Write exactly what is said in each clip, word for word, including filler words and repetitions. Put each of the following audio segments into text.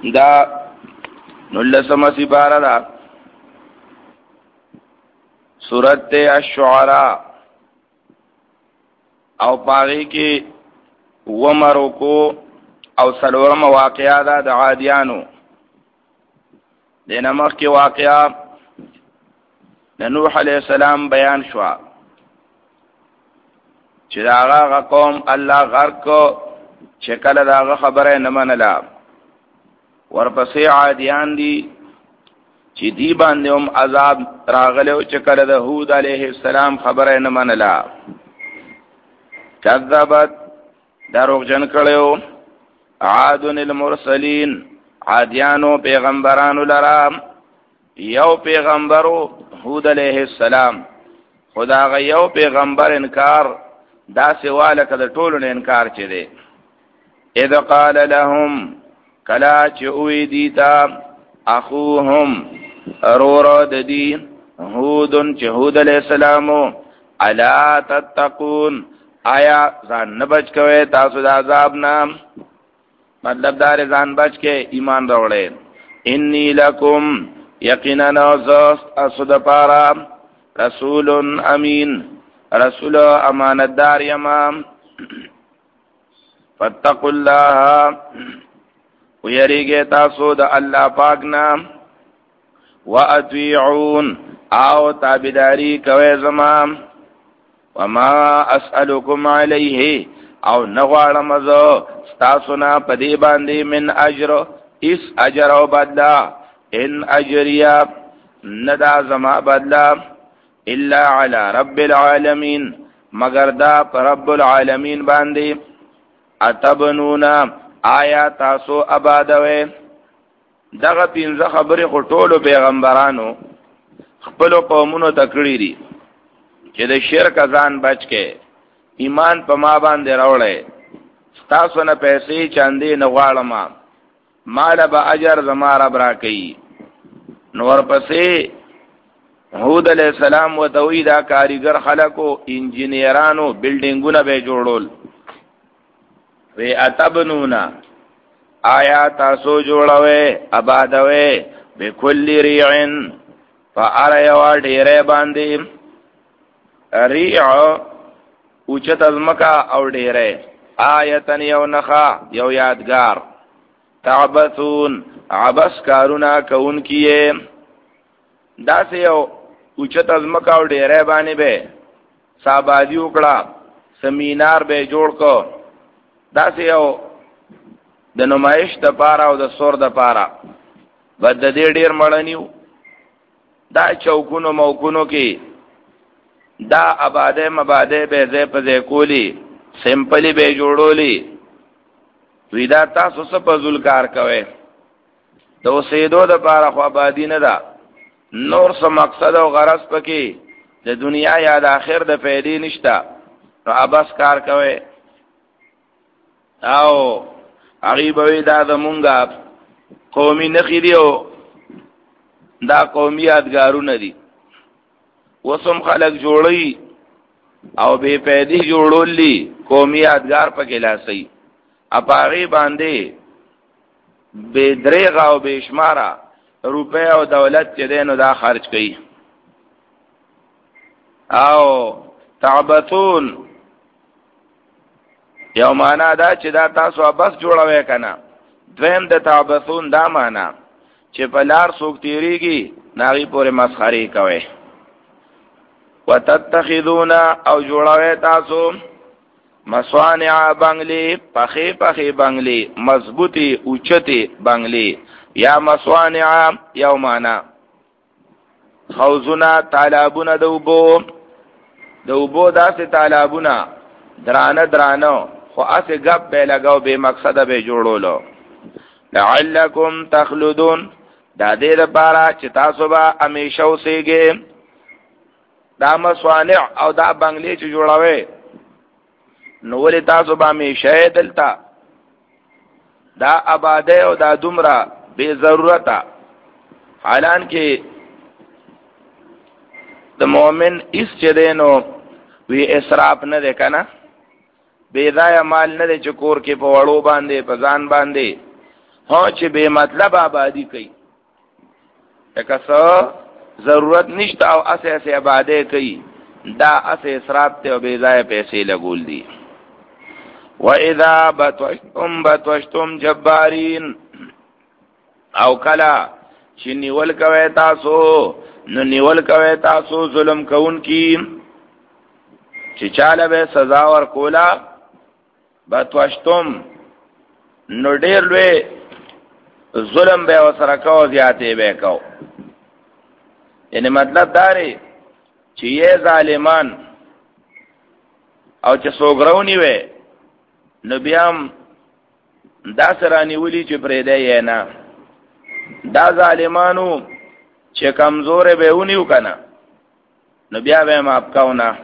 دا نلسم سپارہ دا سورت الشعراء او پاغی کی ومرو کو او سلورم واقعہ دا دا عادیانو دینا مخ کی واقعہ نوح علیہ السلام بیان شوا چې دا هغه قوم الله غرق کو چې کله دا هغه خبره نه منله ورپسې عادیان دي چې دی باندې هم عذاب راغله او چې کله د هود علیه السلام خبره نه منله کذبت دروغجن کړو عاد المرسلین عادیانو پیغمبرانو لرام یو پیغمبرو هود علیہ السلام خدا غ یو پیغمبر انکار دا سواله کده ټولو نه انکار چي دي اذ قال لهم کلا چوي دیتا اخوهم رور ددی هود چهود علیہ السلام الا تتقون آیا ځان نه بچ کوي تاسو د عذاب نه مطلب دار ځان بچ کې ایمان راوړې انی لکم یقینا نوزست اسود پارا رسول امین رسول امانتدار یمام فاتقوا الله ویریږي تاسو د الله پاک نام واطیعون او تابعداري کوي زمام وما اسالکم علیه او نغواړم زه تاسو نه پدی باندې من اجر اس اجر او بدلا ان اجریا ندا زما بدلا الا علی رب العالمین مگر دا پر رب العالمین باندې اتبنونا آیا تاسو آبادوي دغه پینځه خبرې خټولو پیغمبرانو خپل قومونو تکړی دي چې د شرک ځان بچ کې ایمان په ما باندې راوړې تاسو نه پیسې چاندې نه غواړم مال به اجر زما رب را کوي نور پسې هود علیہ السلام و توی دا کاریگر خلقو انجینیرانو بلڈنگونه به جوړول وی اتبنونا آیا تاسو جوړوي آبادوي بكل ريع فاريوا ډیره باندې ريع اوچت ازمکا او ډیره آیتن یو نخا یو یادگار تعبثون عبس کارونا کون کیه دا سه یو اوچت ازمکا او ډیره باندې به صابادی وکړه سمینار به جوړ کو دا سه یو د نمایش د پاره او د سور د پاره بد د دې ډیر مړنیو دا چوکونو موکونو کې دا آباده مباده به زې په زې کولی سمپلی به جوړولی وی دا تاسو څه په ذل کار کوي د اوسېدو د پاره خو آبادی نه ده نور څه مقصد او غرض پکې د دنیا یا د آخر د فائدې نشته نو ابس کار کوي او غریبوي دا زمونږه قومي نخې دي او دا قومي یادګارونه دي وسم خلک جوړي او بے پیدي جوړولي قومي یادګار پکې لاسي اپاغي باندې بے درېغه او بے شماره روپے او دولت چې دینو دا خرج کړي او تعبتون یو معنا دا چې دا تاسو بس جوړوي کنه دویم د تعبتون دا معنا چې په لار څوک تیریږي ناغي پورې مسخري کوي وتتخذون او جوړوي تاسو مصانع بنگلی پخی پخی بنگلی مضبوطی اوچتی بنگلی یا مصانع یو معنا خوزونا تالابونا دوبو دوبو داس تالابونا درانه درانه خو اسه گپ به لگاو به مقصد به جوړولو لعلکم تخلدون دا دې لپاره چې تاسو به همیشه اوسئ دا مصانع او دا بنگلی چې جوړوي نو ولې تاسو به همیشه دلته دا آباده او دا دومره بے ضرورتا حالان کې د مؤمن اس چدینو وی اسراف نه ده کنه بے ځای مال نه ده چې کور کې په وړو باندې په ځان باندې هو چې به مطلب آبادی کوي لکه څه ضرورت نشته او اسه اسه آبادی کوي دا اسه اسراف ته او بے ځای پیسې لګول دي. وَإِذَا بَطَشْتُمْ بَطَشْتُمْ جَبَّارِينَ او کلا چې نیول کوي تاسو نو نیول کوي تاسو ظلم کوون کی چې چاله به سزا ور کولا بَطَشْتُمْ نو ډېر لوی ظلم به وسره کو زیاتې به کو. یعنی مطلب دا دی چې یې ظالمان او چې سوګرونی وي نو بیا دا سرانی ولی چې پرې دی نه دا ظالمانو چې کمزور به ونیو کنه نو بیا به ما اپکاونا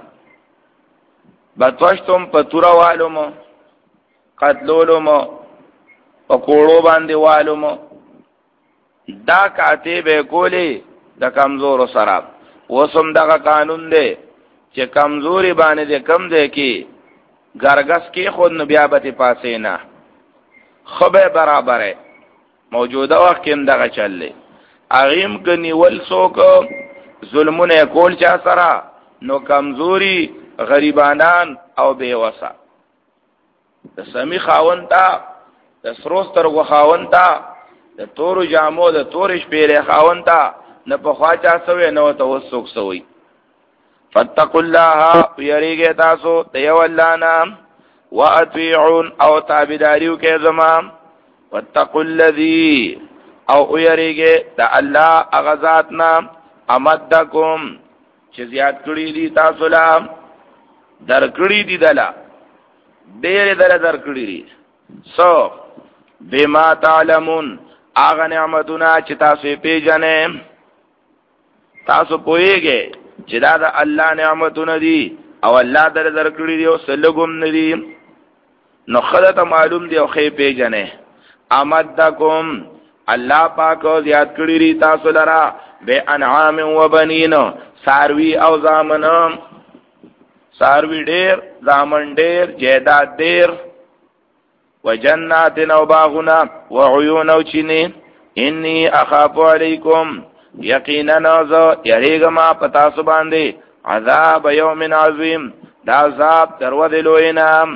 بتوشتم پتورا والومو قتلولومو پکوړو باندې والومو دا کاته به کولی د کمزور سره وسم دغه قانون دی چې کمزوري باندې کم دی کی ګرګس کې خود نو بیا به پاسې نه خبه برابر موجوده وخت کې دغه چلې اغیم کني ول څوک ظلمونه کول چا سره نو کمزوري غریبانان او بیوسا د سمی خاون تا د سروستر غو خاون تا د تور جامو د تور شپېره خاون تا نه په خواچا سوې نو ته وسوک سوې فاتقوا الله يريګه تاسو دیو الله نام واطيعون او تابعداریو کې زمام واتقوا الذي او يريګه د الله اغذات نام امدکم چې زیات کړی دي تاسو لا در کړی دي دلا ډېر در در کړی دي سو بما تعلمون اغه نعمتونه چې تاسو پیژنې تاسو پوهیږئ چې دا د الله نعمتونه دي او الله در در کړی دی او سلګم ندي نو خدای معلوم دی او خې پیژنې امدکم الله پاک زیات کړی دی تاسو لرا به انعام و بنین ساروی او زامن ساروی ډیر زامن ډیر جیداد ډیر وجنات او باغنا وعيون او چینه انی اخاف علیکم یقینا نازو یریگما پتا سو باندې عذاب یوم عظیم دا عذاب درود لوینام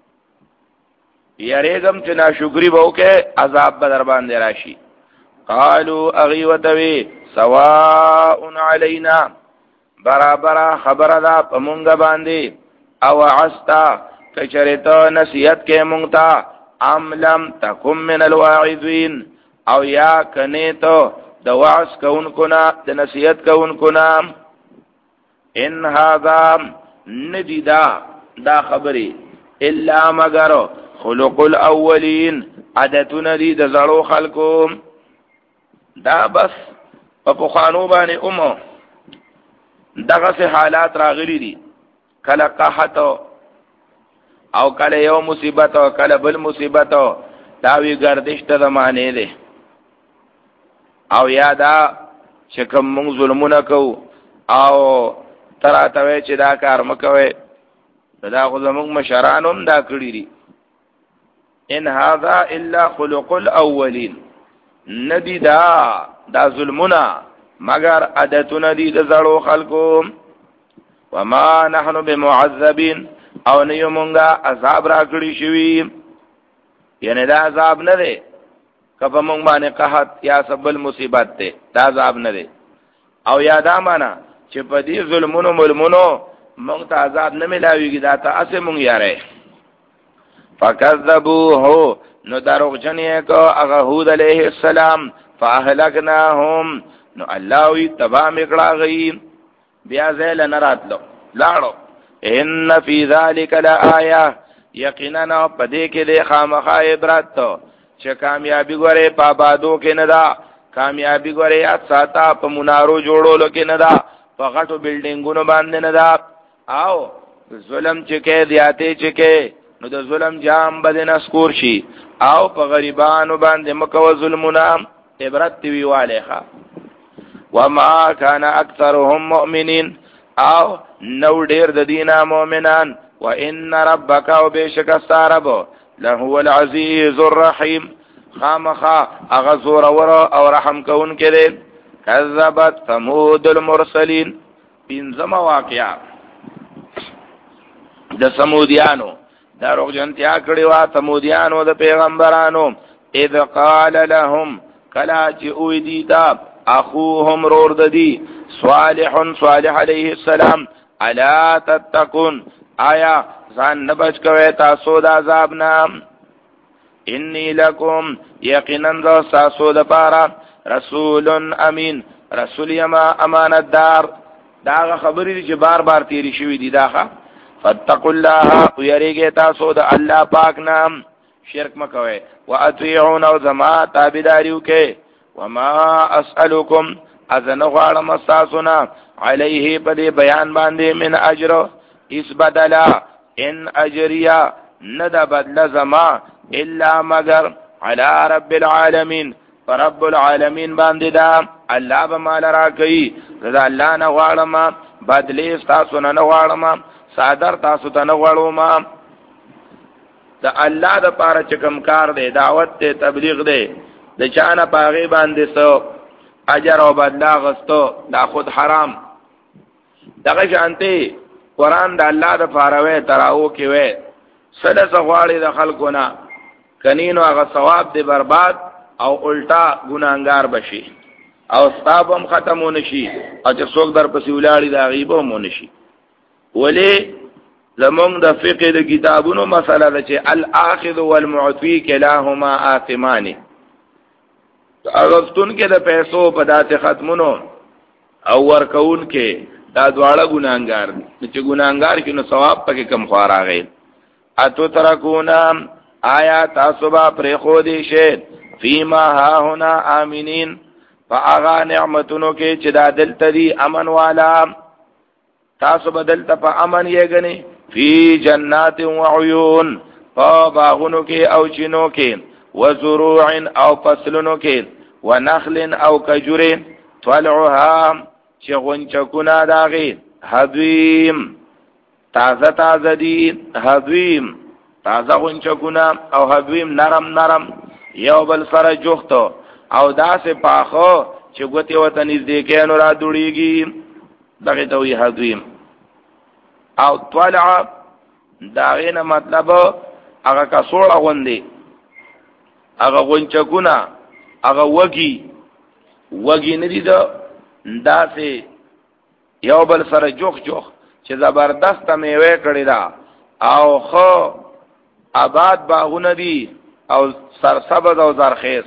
یریگم چې ناشکری وکه عذاب بدر باندې راشي. قالوا اغیوتوی سواء علینا برابر خبر دا پمونګ باندې او عستا کچریتا نصیحت کې مونږ ته ام لم تکم من الواعظین او یا کنیتو د واعظ کونکو نا د نصیحت کونکو نا ان هذا ندیدا دا خبری الا مگر خلق الاولین عادتون دی د زړو خلکو دا بس په خوانو باندې اومو دغه سه حالات راغلي دي کله قحط او کله یو مصیبت او کله بل مصیبت دا وی گردش ته زمانه ده او یادا چې کوم موږ ظلمونه کو او تراته چې دا کار مکوي دا خو زموږ مشرانوم دا کړی دي ان هذا الا خلق الاولین ندی دا دا ظلمونه مگر عادتونه دي د زړو خلکو وما نحن بمعذبین او نه یومونګه عذاب را کړی شوی یعنی دا عذاب نه دی کفه مونږ باندې قحط یا سبل مصیبت ته دا عذاب نه دی او یادا معنا چې په دې ظلمونو ملمونو مونږ ته عذاب نه ملاويږي دا ته اسه مونږ یاره فکذبوه نو دروغ جنې کو هغه هود علیه السلام فاهلکناهم نو الله وی تبا میکړه غي بیا زل نه راتلو لاړو ان فی ذلک لآیه یقینا پدې کې د خامخا عبرت چې کامیابی ګوره په آبادو کې نه دا کامیابی ګوره یا ساته په منارو جوړولو کې نه دا په غټو بلډینګونو باندې نه دا او ظلم چې کې دیاته چې کې نو د ظلم جام بدن اسکور شي او په غریبانو باندې مکو ظلمونه عبرت دی والها وما كان اكثرهم مؤمنين او نو ډیر د دینه مؤمنان وان ربک او بشک استرب له هو العزیز الرحیم خامخا هغه زور او رحم کون کړي. کذبت ثمود المرسلین. پنځم واقعا د سمودیانو دروغ جنتیا کړي وا سمودیانو د پیغمبرانو. اذ قال لهم کلا چې اوی دیتا اخوهم رور ددی صالح صالح علیه السلام الا تتقون آیا ځان نه بچ کوي تاسو د عذاب نه. انی لکم یقینا تاسو د پاره رسول امین رسول یما امانت دار. دا خبرې چې بار بار تیری شوې دي داخه. فتقوا الله ويریږي تاسو د الله پاک نام شرک مکوئ. واطيعون او زما تابعداریو کې. وما اسالکم اذن غواړم تاسونا علیه په دې بیان باندې من اجر اس بدلا ان اجریا ند بدل زما الا مگر علی رب العالمین رب العالمین باندې دا الله به مال را کوي. دا الله نه غواړم بدلې تاسو نه غواړم صادر تاسو ته نه غواړم. دا الله د پاره چې کوم کار دی دعوت ته تبلیغ دی د چانه پاغي باندې سو اجر او بدلا غستو دا خود حرام. دغه شانتي قران د الله د پاره وې تراو کې وې سده غواړي د خلکونه کنینو هغه ثواب دی برباد او الټا ګناګار بشي او ثوابم ختمونه شي او چې څوک در پسې ولاړی دا غیبه مونږ شي. ولی زمونږ د فقه د کتابونو مسله ده چې الاخذ والمعطي كلاهما آثمان. اغستون کې د پیسو په داسې ختمونو او ورکون کې دا دواړه ګناګار دي چې ګناګار کې نو ثواب پکې کم خو راغی. اتو ترکونا آیا تاسو با پرې خو دي شه فيما ها هنا امنين فاغا نعمتونو کې چې دا دلته دي امن والا تاسو بدلته په امن یې غني. فی جنات و عیون په باغونو کې او چینو کې وزروع او فصلونو کې ونخل او کجور طلعها چې غنچکونه داغي حدویم تازه تازه دي. حدویم تازه غنچکونه او حدویم نرم نرم یو بل سره جوختو او داسې پاخو چې ګوتې وته نږدې کینو را دوړيږي دغه ته وی حدویم. او طلع داغه نه مطلب هغه کسوړه غوندي هغه غونچکونه هغه وږي وږي نه دي دا داسې یو بل سره جوخ جوخ چې زبردست میوه کړی دا او خو آباد باغونه دي او سرسبز او زرخیز.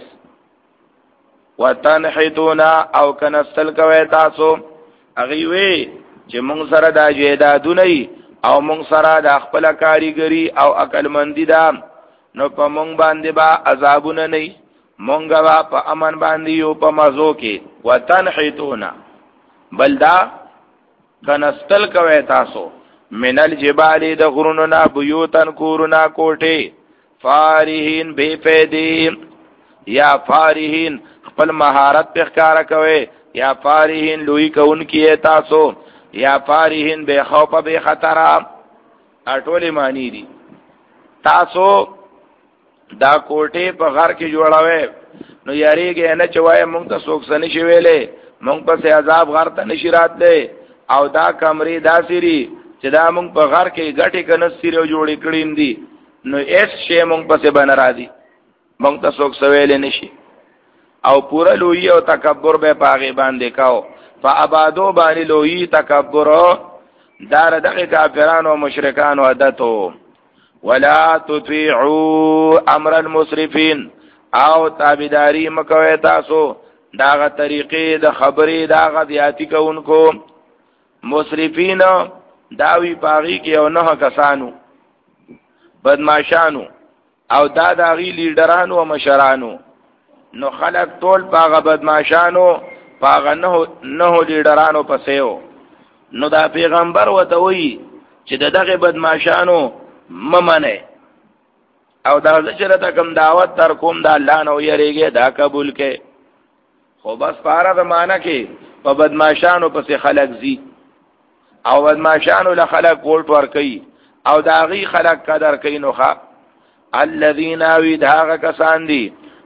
وتنحتونا او کنستل کوي تاسو هغه وی چې مونږ سره دا جیدادونه او مونږ سره د خپل کاریګری او عقل مندي دا نو په مونږ باندې با عذابونه نه مونږ با په امن باندې یو په مزو کې. وتنحتونا بلدا کنستل کوي تاسو من الجبال د غرونو نا بیوتن کورنا کوټه فارهین بے فیدی یا فارهین خپل مهارت په ښکارا کوي یا فارهین لوی کون کیه تاسو یا فارهین بے خوف بے خطر اټولې معنی دي. تاسو دا کوټه په غر کې جوړاوي نو یریږي نه چوي مونږ ته څوک سن شي ویلې مونږ په عذاب غر ته نشی راتلې او دا کمرې داسيري چې دا مونږ په غر کې غټي کنه سیرو جوړې کړیم دي نو ایس شی مونږ پسې بن را دي مونږ ته څوک سویل نشي. او پورا لوی او تکبر به پاغي باندې کاو فابادو باندې لوی تکبر دار دغه کافرانو او مشرکان عادتو. ولا تطيعوا امر المسرفين او تابعداري مکوي تاسو داغه طریقې د خبرې داغه دیاتی کوونکو. مسرفین داوی پاغي کې او نه کسانو بدمعشانو او دا داغي لیډرانو او مشرانو نو خلق ټول پاغه بدمعشانو پاغه نه نه لیډرانو پسېو. نو دا پیغمبر وته وی چې دغه بدمعشانو ممنه او دا ذکرته کوم دعوت تر کوم د الله نو یریږي دا قبول کې. خو بس پاره د معنا کې په بدمعشانو پسې خلق زی او بدمعشانو له خلق ورټ ور کوي او داغي خلق قدر کوي. نو ښا الذين ويدها کسان دي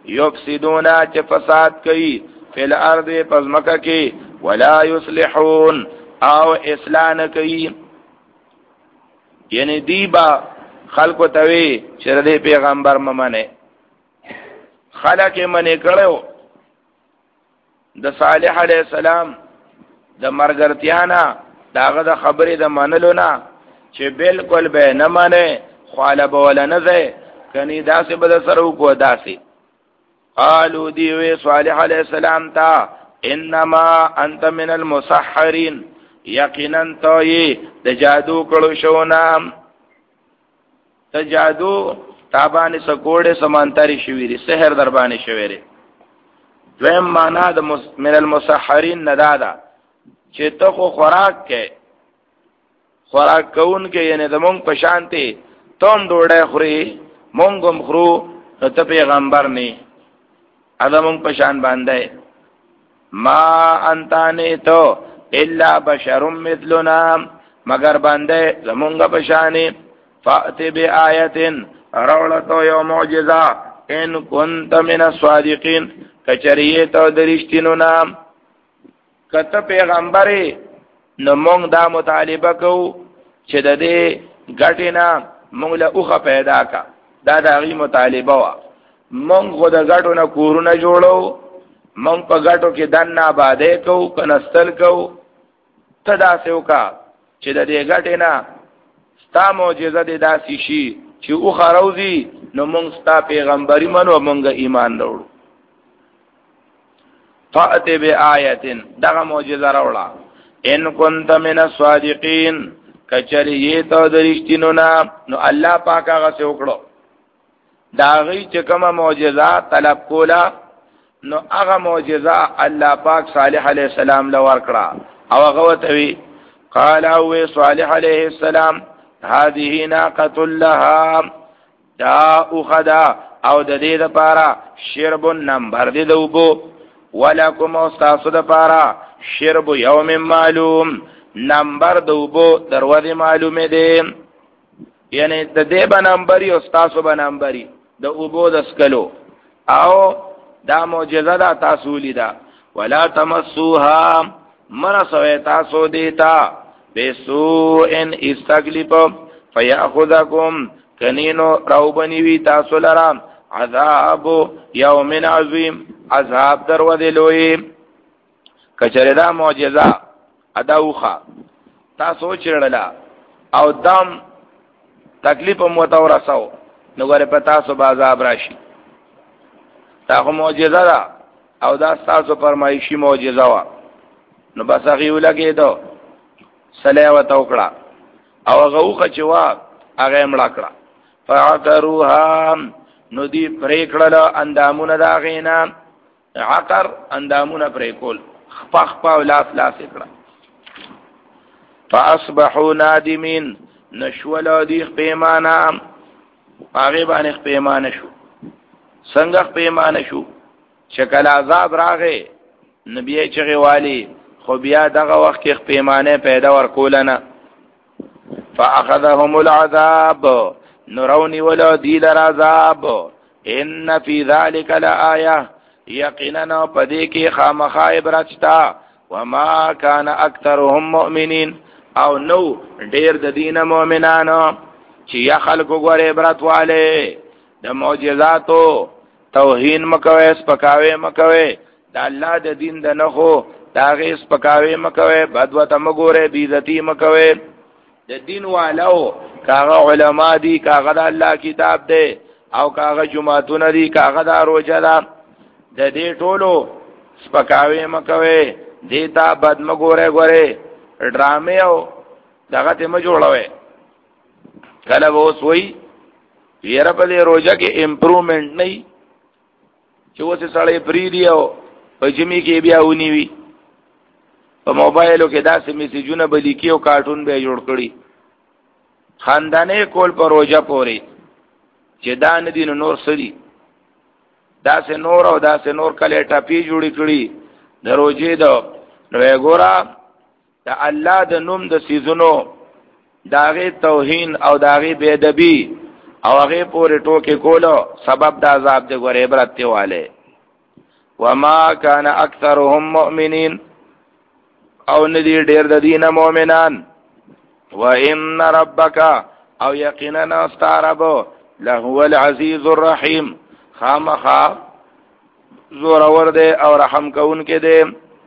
یفسدون چې فساد کوي فی الارض پزمکه کې ولا یصلحون او اصلاح نه کوي. یعنی دی با خلق توی چې د پیغمبر ممنه خلق منی کړو د صالح علیہ السلام د مرګرتیانا داغه د خبرې د منلو نه چې بالکل به نه منه خالب ولا نه ځي کني داسې بل سره کو داسې. قالو دی وی صالح علیہ السلام تا انما انت من المسحرین یقینا تو یې د جادو کړو شو نام ته جادو تابانه سکوړې سمانتري شویری سحر در باندې شویری. دویم معنا د من المسحرین ندادا چې ته خو خوراک کې خوراک کون کې یعنی د مونږ په شانتي تم ډوډۍ خوري مونږ هم خورو ته پیغمبر نه ادمون په شان باندې ما انتانه تو الا بشر مثلنا مگر باندې زمونږ په شانې فات بآیه رولتو یو معجزه ان كنت من الصادقین کچریه تو درشتینو نام کته پیغمبري نو مونږ دا مطالبه کو چې د دې غټینا مونږ له اوخه پیدا کا دا دغه مطالبه وا مونږ غو د غټو نه کورونه جوړو مونږ په غټو کې دنه آبادې کو کنستل کو تدا سوکا چې د دې غټینا ستا معجزه دې داسې شي چې اوخه روزي نو مونږ ستا پیغمبري منو مونږ ایمان وروړو. فأت بآیه دغه معجزه راوړه ان كنت من الصادقین کچری ته درشتینو نا نو الله پاک هغه څه وکړو داغي چې کومه معجزه طلب کولا نو هغه معجزه الله پاک صالح علیہ السلام لور کړه او هغه وتوی قال او صالح علیہ السلام هذه ناقه لها دا اخذا او د دې لپاره شرب نمبر دې دوبو ولکم استاسو د لپاره شرب یوم معلوم نمبر دوبو دروازه معلومه دي یعنی د دې به نمبر یو استاسو به نمبر د اوبو د سکلو او دا معجزه دا تاسو لیدا ولا تمسوها من سوی تاسو دیتا بسو ان استغلب فیاخذکم کنینو روبنی وی تاسو لرام عذاب یوم عظیم عذاب دروازه لوی کچره دا معجزه اداوخه تاسو چړلا او دم تکلیف مو تورسو نو غره پتا سو عذاب راشي تا معجزه دا او دا تاسو فرمایشي معجزه وا نو بس هغه ولګي دو سلام وتوکړه او هغه چوا هغه مړه کړه فعقروها نو دی پریکړل اندامونه دا غینا عقر اندامونه پریکول خپخ په لاس لاس کړه فاصبحوا نادمین نشول دی پیمانه هغه باندې پیمانه شو څنګه پیمانه شو شکل عذاب راغې نبی چغه والی خو بیا دغه وخت کې پیمانه پیدا ورکولنه فاخذهم العذاب نرونی ولا دیل العذاب ان فی ذلک لآیه یقینا پدې کې خامخا عبرت تا وما کان اکثرهم مؤمنین او نو ډیر د دین مؤمنانو چې یا خلکو غوړې عبرت والے د معجزاتو توهین مکوي سپکاوي مکوي د الله د دین د نخو دا غي سپکاوي مکوي بدوته مګوره بیزتی مکوي د دین والو کاغه علما دي کاغه د الله کتاب دی او کاغه جمعهتون دي کاغه د روزه ده د دې ټولو سپکاوي مکوي دیتا بد مګوره ګوره ډرامه او دغه ته م جوړوي کله وو سوئی یره په دې روزه کې امپروومنت نه چې وڅ سړی پری دی او په جمی کې بیا ونی وی په موبایلو کې داسې میسجونه بلی کیو کارټون به جوړ کړی خاندانې کول په روزه پوري چې دا نه دین نور سړي داسې نور او داسې نور کله ټاپی جوړی کړی د روزه دو نو ګورا د الله د نوم د سيزونو داغه توهین او داغه بے ادبی او هغه پورې ټوکې کولو سبب د عذاب دی ګورې عبرت دی والے وما كان اکثرهم مؤمنین او ندی ډیر د دینه مؤمنان وان ربک او یقینا استعرب لهو العزیز الرحیم خامخا زور ور دے او رحم کون کې دے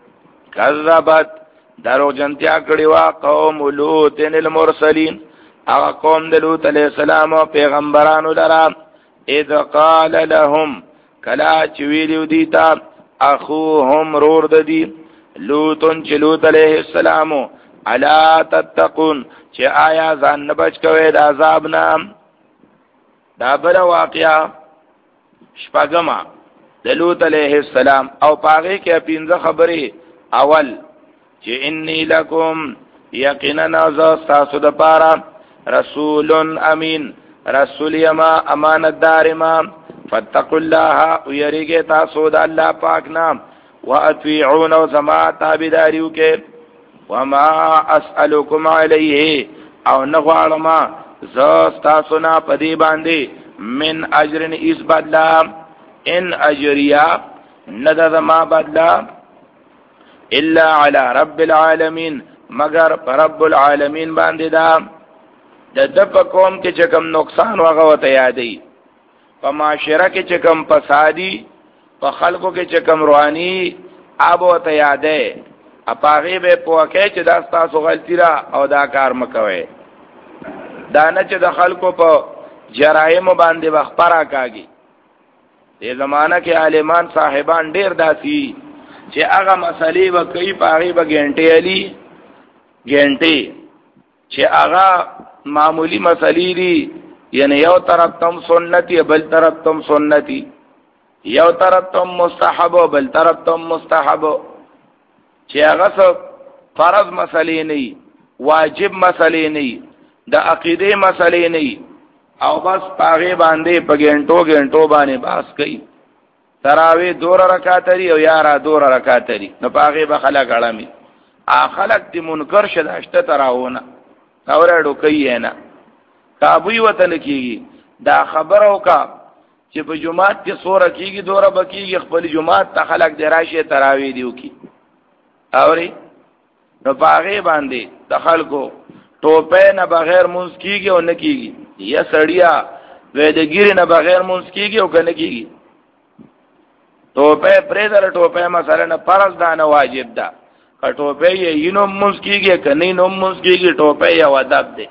کذبت درو جنتیا کړي وا قوم لوط المرسلین هغه قوم د لوط علیہ السلام او پیغمبرانو لرا اذ قال لهم کلا چویلو دیتا اخوهم رور ددی لوطن چې لوط علیہ السلام الا تتقون چې آیا ځان نه بچ کوي د عذاب نام دا بل واقعا شپګما د لوط علیہ السلام او پاغه کې پینځه خبرې اول چې انی لکم یقینا ذا تاسو د پاره رسول امین رسول یما امانت دار ما فتقوا الله ويرګه تاسو د الله پاک نام واطيعون وسما تابعداریو کې وما اسالکم علیه او نغوالما ز تاسو نه پدی باندې من اجرن اس بدلا ان اجریا ندد ما بدلا الا على رب العالمین مگر رب العالمین باندې دا د دپ قوم کې چې کوم نقصان واغه وته یادې په معاشره کې چې کوم فسادی په خلکو کې چې کوم رواني آب وته یادې اپاغه به پوکه چې دا تاسو غلطی را او دا کار مکوي دا نه چې د خلکو په جرایم باندې وخبره کاږي دې زمانہ کې عالمان صاحبان ډیر داسي چې هغه مسلې وکي پاغه به ګنټې علي ګنټې چې هغه معمولی مسلې دي یعنی یو طرف تم سنتی بل طرف تم سنتی یو طرف تم مستحب بل طرف تم مستحب چې هغه فرض مسلې نه واجب مسلې نه د عقیده مسلې نه او بس پاغه باندې په ګنټو ګنټو باندې باس کوي تراوی دور رکعات لري او یارا دور رکعات لري نو پاغه به خلک اړمي ا خلک دې منکر شداشته تراونه اورړو کوي نه کابوی وطن کیږي دا خبرو کا چې په جمعات کې سوره کیږي دوره بکیږي خپل جمعات ته خلک دراشه تراوی دیو کی اوري نو پاغه باندې د خلکو ټوپه نه بغیر مونږ کیږي او نه کیږي یا سړیا وې د ګیره نه بغیر مونږ کیږي او کنه کیږي ټوپه پرې در ټوپه مثلا نه فرض ده نه واجب ده ټوپه یې ینو مونږ کیږي کني نو مونږ کیږي ټوپه یا ادب ده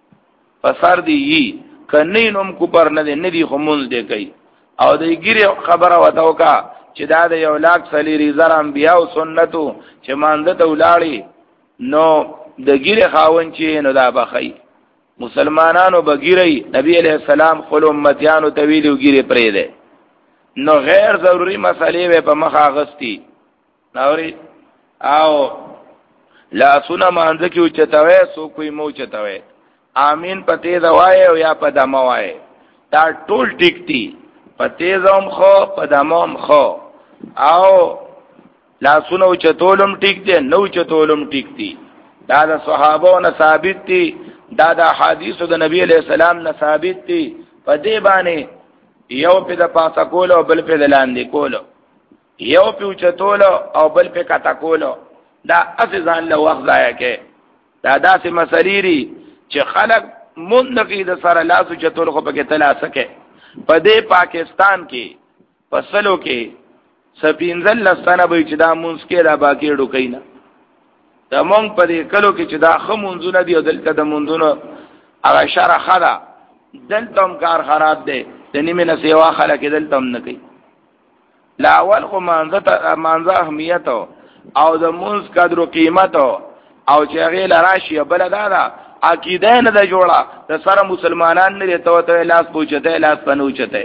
فسر دی کني نو کو پر نه نه دی خمونز دی کوي او د ګیره خبره وتاو کا چې دا د یو لاک سلی ریزر انبیا او سنتو چې مانده ته ولاړی نو د ګیره خاون چې نو دا بخی مسلمانانو بګیری نبی علیہ السلام خپل امتیانو طویل ګیره پرې ده نو غیر ضروری مسلې په مخ اغستی نوري او لا سونه مانځ کی او چتاوي سو کوئی مو چتاوي امين پته دوای او یا په دموای دا ټول ټیکتی پته زوم خو په دموم خو او لا سونه او چتولم ټیک دي نو چتولم ټیک دي دا د صحابو نه ثابت دي دا د حدیثو د نبی علیہ السلام نه ثابت دي په دې باندې یو په د پاسه کول او بل په د لاندې کول یو په چتول او بل په کتا کول دا افزان له وخت ضایع کې دا داسې مسلې لري چې خلک منقی د سره لاسو چتول خو پکې تلا سکے په دې پاکستان کې فصلو کې سپینزل لسنه به چې دا مونږ کې دا باقی ډوکینا دا مونږ په دې کلو کې چې دا خمونځونه دی دلته د مونږونو هغه شرح خدا دلته هم کار خراب دی د نیمه نه سیوا خلک دلته هم نه کوي لا اول خو مانزه مانزه اهمیت او د مونږ قدر او قیمت او چې هغه لراشي بل دا عقیده نه د جوړه د سره مسلمانان نه ته ته لاس پوچته لاس پنوچته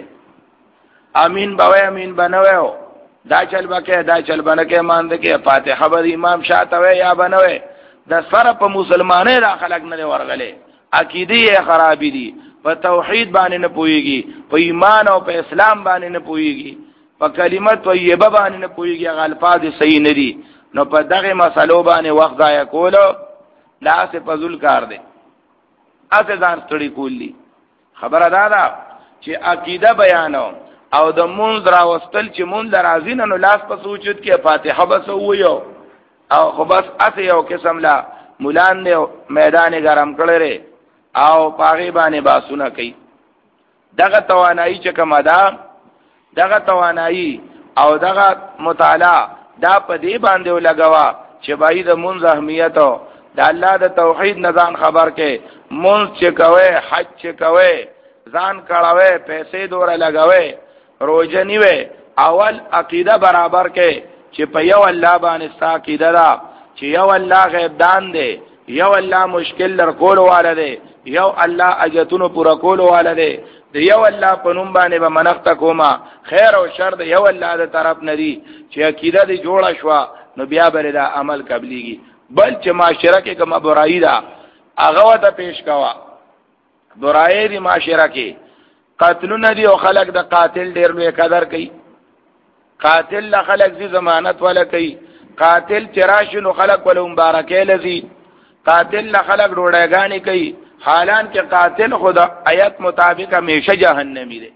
امین بوي امین بنوي دا چل بکه دا چل بنکه مانده کې فاتحه به امام شاته وي یا بنوي د سره په مسلمانې را خلق نه ورغله عقیده خرابې دي په توحید باندې نه پويږي په ایمان او په اسلام باندې نه پويږي په کلمت طیبه باندې نه پويږي الفاظ صحیح نه دي نو په دغه مسلو باندې وخت ضایع کولو لا څه فضل کار دی اته ځان ستړي کولی خبره دا ده چې عقیده بیانو او د مونږ راوستل چې مونږ درازین نو لاس په سوچت کې فاتحه بس ویو او خو بس اته یو قسم لا مولان دی میدان ګرم کړي او پاغي باندې باسونه کوي دغه توانایي چې کومه ده دغه توانایي او دغه مطالعه دا په دې باندې ولګوا چې بای د مونږ اهمیت د الله د توحید نزان خبر کې مونږ چې کوي حج چې کوي ځان کړهوي پیسې دور لګوي روزه نیوي اول عقیده برابر کې چې په یو الله باندې عقیده ده چې یو الله غیب دان دی یو الله مشکل لر کول والده یو الله اجتونو پورا کول والده د یو الله په نوم باندې به منښت کوما خیر او شر د یو الله د طرف ندي چې عقیده دی جوړه شو نو بیا بر دا عمل قبليږي بل چې معاشره کې کومه برایي ده هغه ته پیش کوا برایي دی معاشره کې قتلونه دی او خلق د قاتل ډیر لوی قدر کوي قاتل له خلق زی ضمانت ولا کوي قاتل چراشنو خلق ول مبارکه لذي قاتل له خلق روړېګانی کوي حالان کې قاتل خدا آیت مطابق همیشه جهنمی دی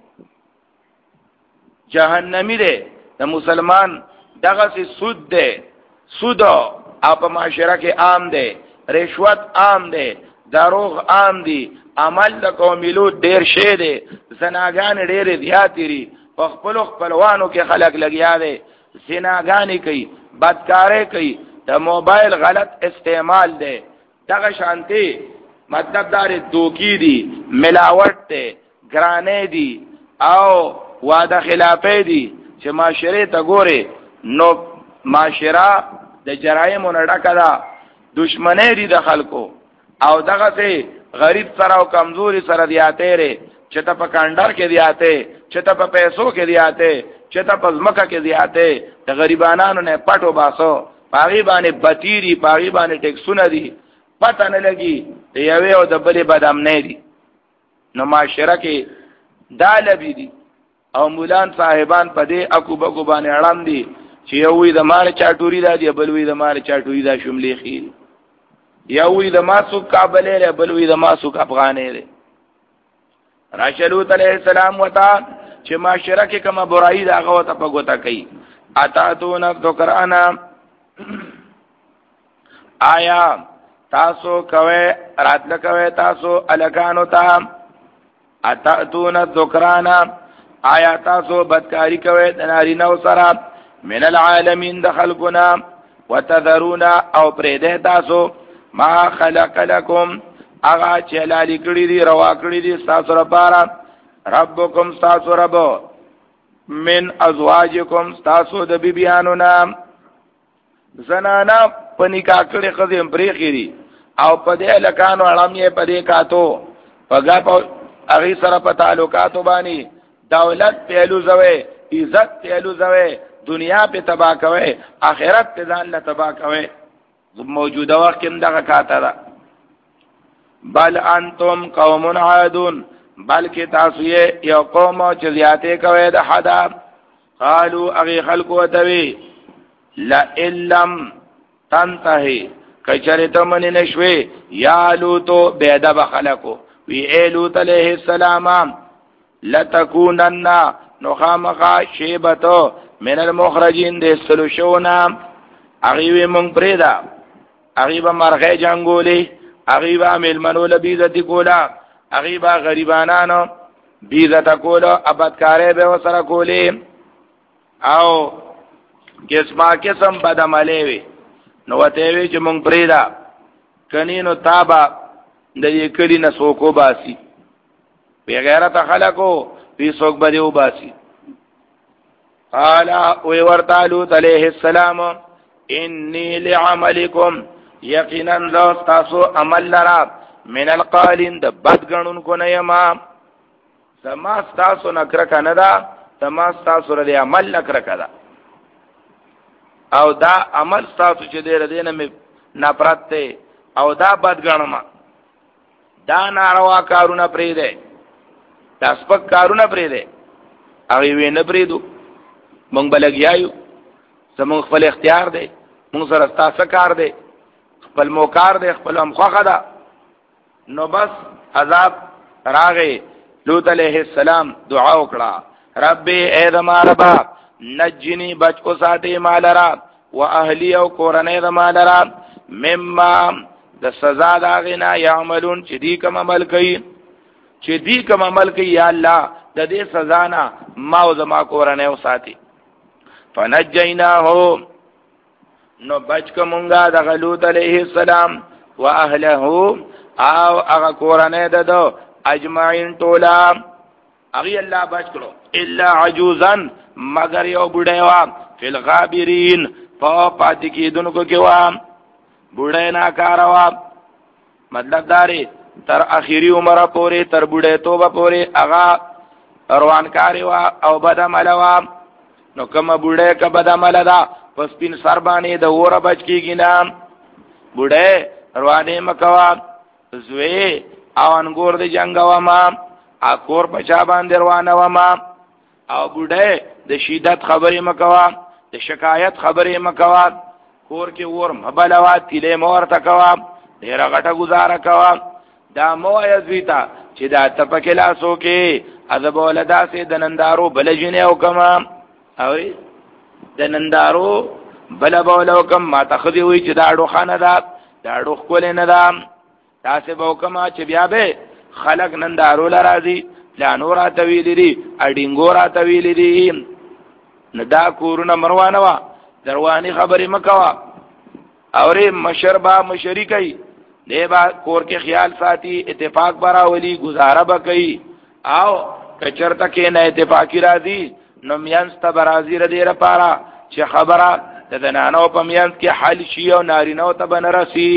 جهنمی دی د مسلمان دغه سي سود دی سود اپ معاشره کې عام دی رشوت عام دی دروغ عام دی عمل د قوملو ډیر شه دی زناګان ډیر زیاتې لري په خپل خپلوانو کې خلق لګیا دي زناګانی کوي بدکاري کوي د موبایل غلط استعمال دی دغه شانتي مطلب دار دوکي دي ملاوت دي ګرانې دي او واده خلافې دي چې معاشره ته ګوري نو معاشره د جرایم نه ډکه ده دشمنی دي د خلکو او دغه سي غریب سره او کمزوري سره دیاته ره چې ته په کاندر کې دیاته چې ته په پیسو کې دیاته چې ته په ځمکه کې دیاته د غریبانو نه پټو باسو پاغي باندې بتیری پاغي باندې ټیکسونه دي پته نه لګي د یوې او د بلې بدام نه دي نو معاشره کې دالبي دي او مولان صاحبان په دې اکو بګو باندې اړم دي چې یو وي د مال چاټوري دا دی بل وي د مال چاټوري دا شملې خیر یو وي د ماسو کابلې له بل وي د ماسو افغانې له راشلوت علیہ السلام وتا چې معاشره کې کومه برایي دا غو ته پګوتا کوي اتاتون ذکرانا آیا تاسو کوي راتل کوي تاسو الکانو تا اتاتون ذکرانا آیا تاسو بدکاری کوي د نارینه سره من العالمین دخلقنا وتذرون او پرې تاسو ما خلق لكم اغا چلالی کړي دي روا کړي دي تاسو لپاره ربکم تاسو رب من ازواجکم تاسو د بیبیانو نام زنانا پنیکا کړي خزم پرې خيري او په دې لکانو اړم یې په دې کاتو پګا په اغي سره په تعلقاتو باندې دولت پهلو زوي عزت پهلو زوي دنیا په تباہ کوي آخرت په ځان له تباہ کوي موجوده وخت کې دغه کاته ده بل انتم قوم عادون بلکې تاسو یو قوم چې زیاته کوي د حدا قالوا اغي خلق وتوي لا الا تنتهي کچریته من نشوي یا لوتو بيدب خلقو وی ایلوت علیہ السلام لتكونن نخامقا شیبتو من المخرجین دے سلوشونا اغیوی منگ پریدا اغیبا مرغی جنگولی اغیبا ملمنو لبیزتی کولا اغیبا غریبانانو بیزتا کولا ابدکارے بے وسر کولی او قسمہ قسم بدمالیوی نواتیوی چه منگ پریدا کنینو تابا د دې کلی نه سوکو باسي بے غیرت خلقو پی سوک بدیو باسی قال وی ورطالو علیہ السلام انی لعملکم یقینا لستاسو عمل لرا من القالین د بدگنون کو نیما سماستاسو نکرکا ندا سماستاسو ردی عمل نکرکا دا او دا عمل ستاسو چه دیر دینمی نپرت تے او دا بدگنما دا ناروا کارونا پریده دا سپک کارونا پریده اغیوی نپریدو مونږ بلګیایو زمونږ خپل اختیار دی مونږ سره ستاسو کار دی خپل موکار دی خپل مخخه ده نو بس عذاب راغی لوط علیہ السلام دعا وکړه رب اے زما ربا نجنی بچ کو ساتي مالرا واهلی او کورنۍ د مالرا مما د سزا دا غنا یعملون چې دی کوم عمل کوي چې دی کوم عمل کوي یا الله د دې سزا نه ما او زما کورنۍ او ساتي فنجیناه نو بچ کومګه د لوط علیہ السلام واهله او هغه کورنۍ ددو اجمعین ټولا اغي الله بچ کړو الا عجوزا مگر یو بډای وا فی الغابرین په پاتې کېدونکو کې وا بډای نه کاروا مطلب داري تر اخیری عمره پورې تر بډای توبه پورې هغه روانکاری وا او بدعمل وا نو کومه بډای کا بدعمل دا پس پین سر باندې د وره بچ کیږي نه بډای روانه مکوا زوی او انګور د جنگ و ما اکور پچا باندې روانه و ما او بډای د شدت خبرې مکوا د شکایت خبرې مکوا کور کې ور مبلوات تله مور تکوا ډیر غټه گزاره کوا دا مو یزویتا چې دا تپکلا سو کې ادب ولدا سي د نندارو بلجنه او کما او د نندارو بل بولو کم ما تخذي وي چې دا ډو خانه دا دا ډو کول نه دا تاسو به کما چې بیا به خلق نندارو لراځي لانورا طویل دي اډینګورا طویل دي ندا کورونه مروانه وا دروانی خبرې مکوا اورې مشربا مشرکی دی با کور کې خیال ساتي اتفاق برا ولی گزاره بکئی او کچرته کې نه اتفاقی راځي نو میانس ته برازي ر دې را پارا چې خبره د نانو په میانس کې حل شي او نارینو ته بنرسي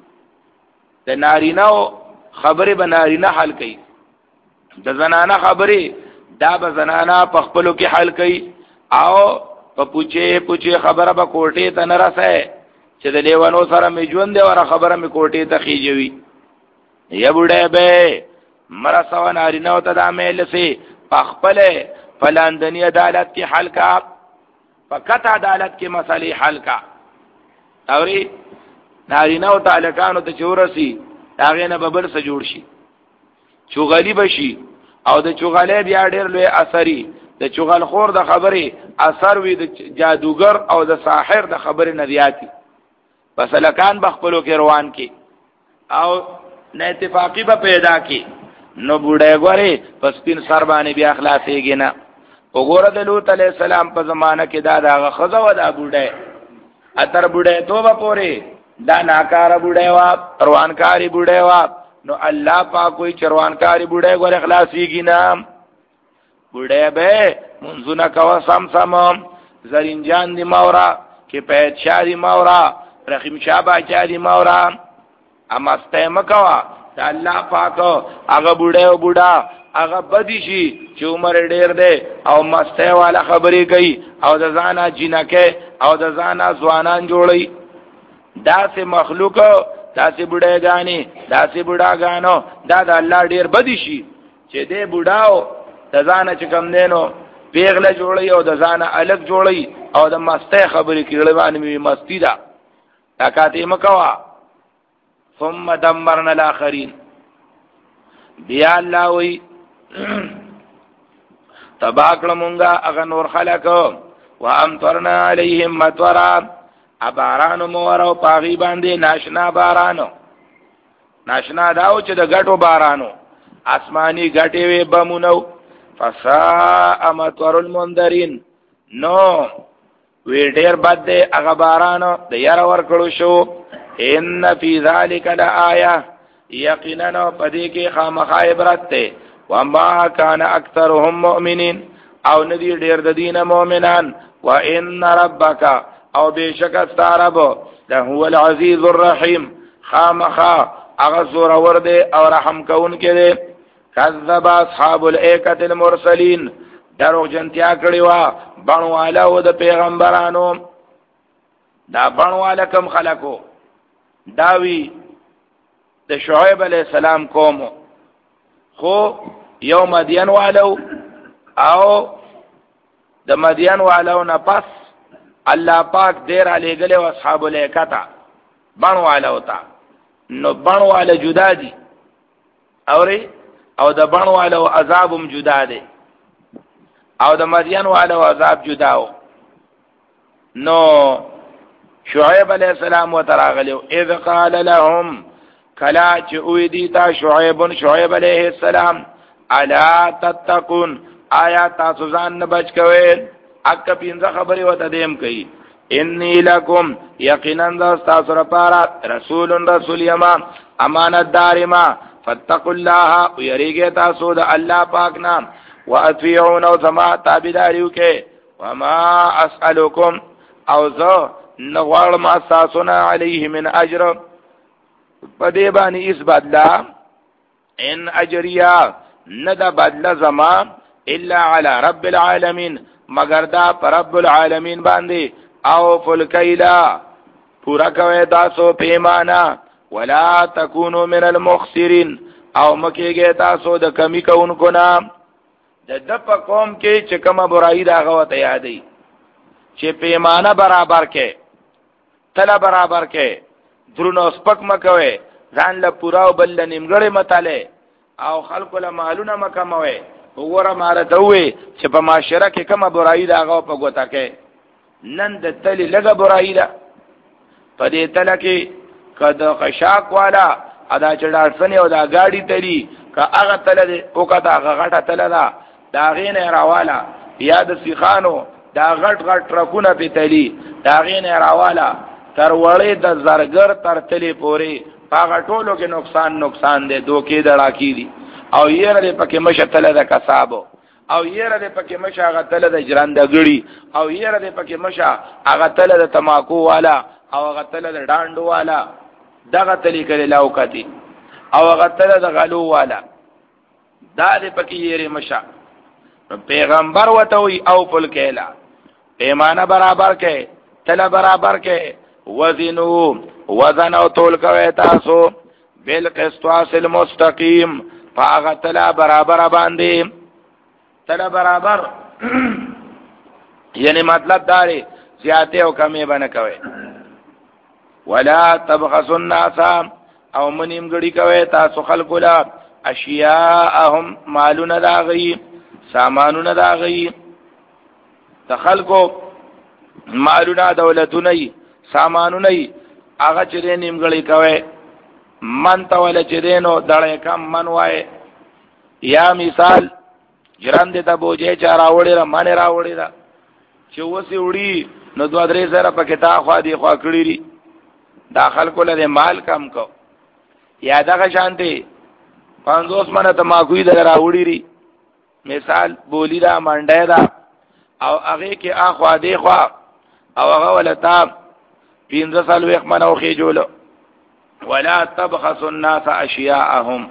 د نارینو خبره بنارینه حل کړي د زنانه خبره دا به زنانه په خپلو کې حل کړي او په پوچې پوچې خبره به کوټې ته نه رسې چې د لیوانو سره می ژوند دی ور خبره می کوټې ته خيجوي یا بډای به مرسو نارینه ته د عمل سي په خپل فلاندنی عدالت کې حل کا فقط عدالت کې مسالې حل کا اوري نارینه او تعلقانو ته چورسي هغه نه ببل سره جوړ شي چوغلی بشي او د چوغلې بیا ډېر لوی اثرې د چوغل خور د خبرې اثر وي د جادوګر او د ساحر د خبرې نزياتي بس لکان بخپلو کې روان کې او نه اتفاقی به پیدا کې نو بوډای غوري پس پین سر باندې بیا خلاصيږي نه وګوره د لوط علی السلام په زمانہ کې دا دغه خزه و دا بوډای اتر بوډای توبه پوره دا ناکار بوډای وا روانکاری بوډای وا نو الله پاک کوئی چروانکاری بوډای غوري خلاصيږي نه بوډای به منځونه کوا سم سم زرینجان دی مورا کې پېد شادي مورا رحیم شاه باچا دی مورا اما استم کوا دا الله پاک هغه بوډای او بوډا هغه بدی شي چې عمر ډیر دی او مسته والا خبرې کوي او د ځانا جنکه او د ځانا ځوانان جوړي داسې مخلوق داسې بوډاګانی داسې بوډاګانو دا د الله ډیر بدی شي چې دې بوډاو د ځانا چې کم دینو پیغله جوړي او د ځانا الګ جوړي او د مسته خبرې کوي باندې مستی دا تاکاتې مکوا ثم دمرنا الاخرين بیا الله وی تباکل مونگا اغا نور خلقو وامطرنا علیهم مطورا ابارانو مورو پاغی بانده ناشنا بارانو ناشنا داو چې د غټو بارانو آسمانی غټي وی بمونو فساء مطور المنذرین نو وی ډیر بد دی اغا بارانو د یار ور کړو شو ان فی ذلک لآیه یقینا پدې کې خامخا عبرت ده وما كان اکثرهم مؤمنین او ندی ډیر د دینه مؤمنان وان ربک او بشک استرب ده هو العزیز الرحیم خامخا هغه زور ور ده او رحم کون کې ده کذب اصحاب الایکه المرسلین درو جنتیا کړي وا بڼواله او د پیغمبرانو دا بڼواله کم خلقو داوی د شعیب علیہ السلام قوم خو یو مدین والو او د مدین والو نه پس الله پاک دیر علی گله اصحاب الیکتا بن والو تا نو بن والا جدا دي اوري او د بڼ والو عذابم جدا دی او د مدین والو عذاب جداو. نو شعیب علیہ السلام وتراغلو اذ قال لهم کلا چې اوی دیتا شعیب شعیب علیہ السلام الا تتقون آیا تاسو ځان نه بچ کوئ. اک پینځه خبرې وته دیم کوي انی لکم یقینا تاسو لپاره رسول رسول یما امانت دار ما فتقوا الله ويریږي تاسو د الله پاک نام واطيعون او سما تابعداریو کې وما اسالکم او زه نغوالم اساسنا علیه من اجر پدې باندې اس بدلا ان اجریا ند بدلا زما الا علی رب العالمین مگر دا پر رب العالمین باندې او فلکیلا پورا کوي تاسو پیمانا ولا تکونو من المخسرین او مکیږي تاسو د کمی کوونکو نام د دپ قوم کې چې کومه برایي دا غوته یادې چې پیمانه برابر کې تله برابر کې درونو سپک مکوي ځان له پورا او بل نیمګړې متاله او خلکو له مالونه مکموي وګوره مارته وي چې په معاشره کې کومه برایي دا غو په ګوته کې نن د تلی لګه برایي دا په دې تله کې کده خشاک والا ادا چړاړسنه او دا گاڑی تلی که هغه تله او کته هغه غټه تله دا دا غینه راواله یا د سیخانو دا غټ غټ ټرکونه په تلی دا غینه راواله تر وړې د زرګر تر تلی پوري هغه ټولو کې نقصان نقصان دی دوکې دړه کی دي او یې ر پکې مشتله د کسابو او یې ر پکې مشه هغه تله د جراندګړي او یې ر پکې مشه هغه تله د تماکو والا او هغه تله د ډانډو والا دغه تلی کړي لاوکتی او هغه تله د غلو والا دا دې پکې یې مشه پیغمبر وته وی او فل کېلا پیمانه برابر کې تله برابر کې وزنو وزن او تول کوي تاسو بالقسطاس المستقيم فاغه تله برابر باندې تله برابر یعنی مطلب داري زیاته او کمی باندې کوي ولا تبخسوا الناس او منیم غړي کوي تاسو خلکو لا اشیاءهم مالون داغي سامانون داغي تخلقو مالونه دولتونه سامانونه هغه چې نیم غړي کوي من تول چې دینو دړې کم من وای یا مثال جران دې ته بوجه چا راوړي را مانه راوړي دا چې وسی وړي نو دوه درې سره پکې تا خو دي خو کړی داخل کوله مال کم کو یا دغه شانتي پنځوس منه تماکوی د راوړي ری مثال بولی دا منډه دا او هغه کې اخوا دی خوا او هغه ولتا پینځه سال وخت منو خې جوړو ولا تبخسوا الناس اشیاءهم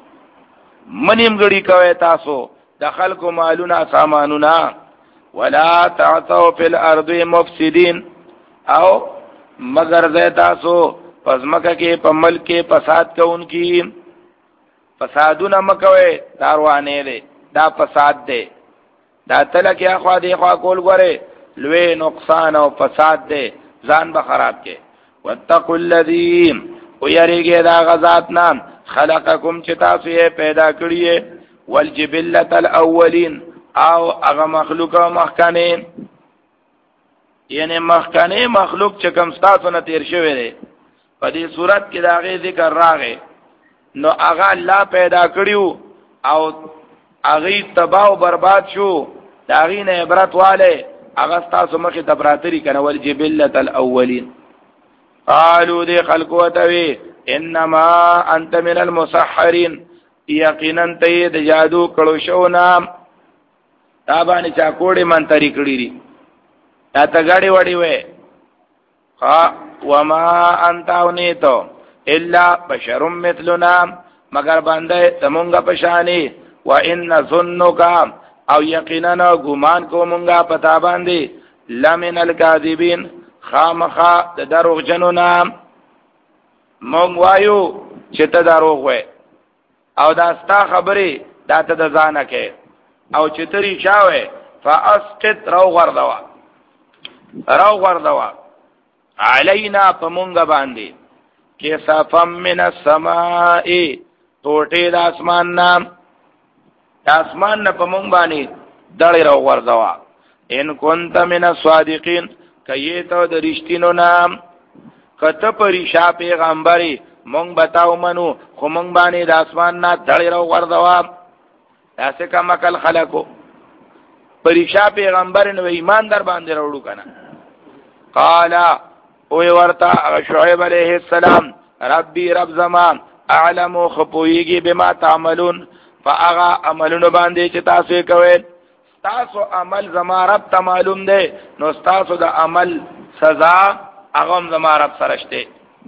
منیم غړي کوي تاسو د خلکو مالونه سامانونه ولا تعثوا فی الارض مفسدين او مگر زه تاسو پزمکه کې په ملک کې فساد کوونکی فسادونه مکوي داروانه دي دا فساد دی دا تل کې اخوا دی خوا کول غره لوی نقصان او فساد دی ځان به خراب کې واتقوا الذی ويریږي دا غزاد نام خلقکم چې تاسو یې پیدا کړی والجبلة الاولین او هغه مخلوق مخکنه یعنی مخکنه مخلوق چې کوم تاسو نه تیر شوی دی په دې صورت کې دا غي ذکر راغی نو هغه الله پیدا کړیو او هغه تباہ او برباد شو دا غي نه عبرت والے هغه تاسو مخه تبراتری کنه والجبلة الاولین قالوا دي خلقوا توي انما انت من المسحرين یقینا ته د جادو کړو شو نام تا باندې چا کوړې منتري کړی دي تا ته غاړي وړي وې ها وما انت اونیتو الا بشر مثلنا مگر باندې تمونګه پشانی وان ظنک او یقینا ګمان کو مونږه پتا باندې لمن الکاذبین خامخا د دروغ جنو نام مونږ وایو چې ته دروغ وې او دا ستا خبرې دا ته د ځانه کې او چې تری شاوې فاسقط رو غردوا رو غردوا علینا پمونږ باندې کې صفم من السماء ټوټه د اسمان نام اسمان نه په مونږ باندې دړې راو ورځوا ان كنت من الصادقين کایته د رښتینو نام کته پریشا پیغمبري مونږ بتاو منو خو مونږ باندې د اسمان نه دړې راو ورځوا تاسو کوم کل خلقو پریشا پیغمبر نو ایمان در باندې راوړو کنه قال او ورتا شعیب علیہ السلام ربي رب زمان اعلم خپويږي بما تعملون فاغا عملونه باندې چې تاسو کوي تاسو عمل زما رب ته معلوم دی نو تاسو د عمل سزا هغه زما رب سره شته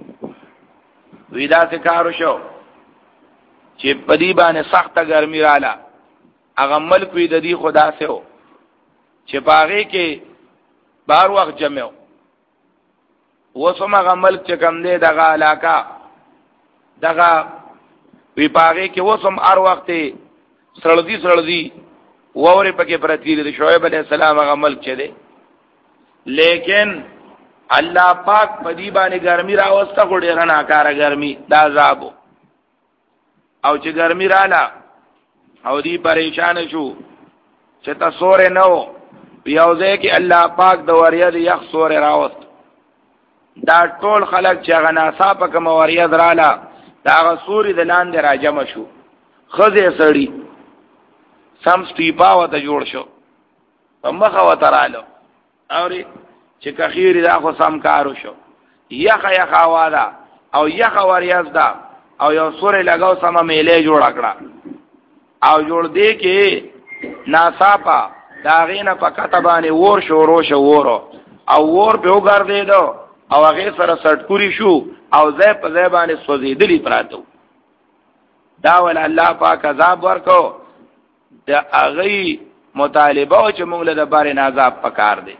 ویدا ذکر شو چې پدی باندې سخته ګرمي رااله هغه ملک وی د دې خدا سره چې باغې کې بار وخت جمعو وسم هغه ملک چې کم دی دغه علاقہ دغه وی باغې کې وسم هر وخت سړدي سړدي ووري پکې پرتی دي شعیب علیہ السلام هغه ملک چي دي لیکن الله پاک پدی باندې ګرمي راوسته غوډه رڼا کار ګرمي دا عذاب او چې ګرمي رااله او دی پریشان شو چې تاسو نو بیاوځه کې الله پاک د وریا دی یخ سور راوست دا ټول خلک چې غناسا په کوم وریا دراله دا غسوري د لاندې راجم شو خزه سړی سم سټیپا وته جوړ شو په مخه وترالو اوري چې کخیر دا خو سم کارو شو یخ یخ اوادا او یخ وریاز دا او یو سورې لگاو سم میلې جوړ کړه او جوړ دی کې ناصافه دا غینه په کتابانه ور شورو شو ورو او ور په وګرځې دو او هغه سره سټکوري شو او زې په زې باندې سوځېدلی پراتو دا ول الله پاک عذاب ورکو د هغه مطالبه او چې موږ له د بارې عذاب پکار دی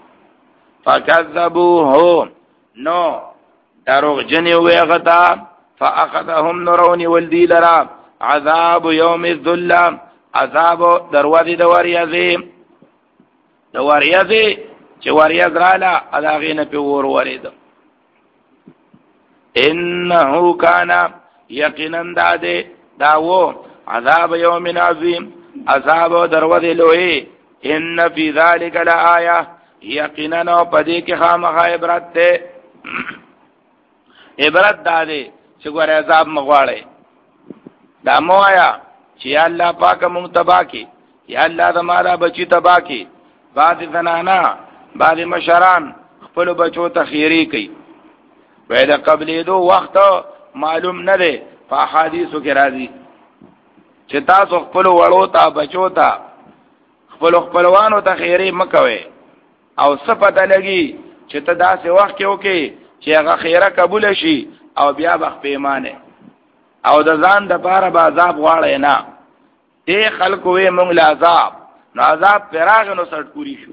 فکذبوه نو دروغ جنې وې غتا فاخذهم نورون والدیلرا عذاب یوم الذل عذاب دروازه د وریازه د وریازه چې وریاز رااله الاغه نه په ور ورید انه کان یقینا داده داو عذاب یوم عظیم عذاب دروازه لوی ان فی ذلک لآیه یقینا پدې کې خامخا عبرت ده عبرت داده چې ګور عذاب مغواړي دا موایا چې الله پاک مونږ تبا کی یا الله زمارا بچی تبا کی بعض زنانا بعض مشران خپل بچو ته خیری کوي وای دا قبلې دو وخت معلوم نه دی په حدیثو کې راځي چې تاسو خپل وړو ته بچو ته خپل خپلوانو ته خیری مکوي او صفته لګي چې ته داسې وخت کې وکي چې هغه خیره قبول شي او بیا بخ پیمانه او د ځان د پاره به عذاب غواړي نه دې خلکو وې مونږ له عذاب نو عذاب فراغ نو سټکوري شو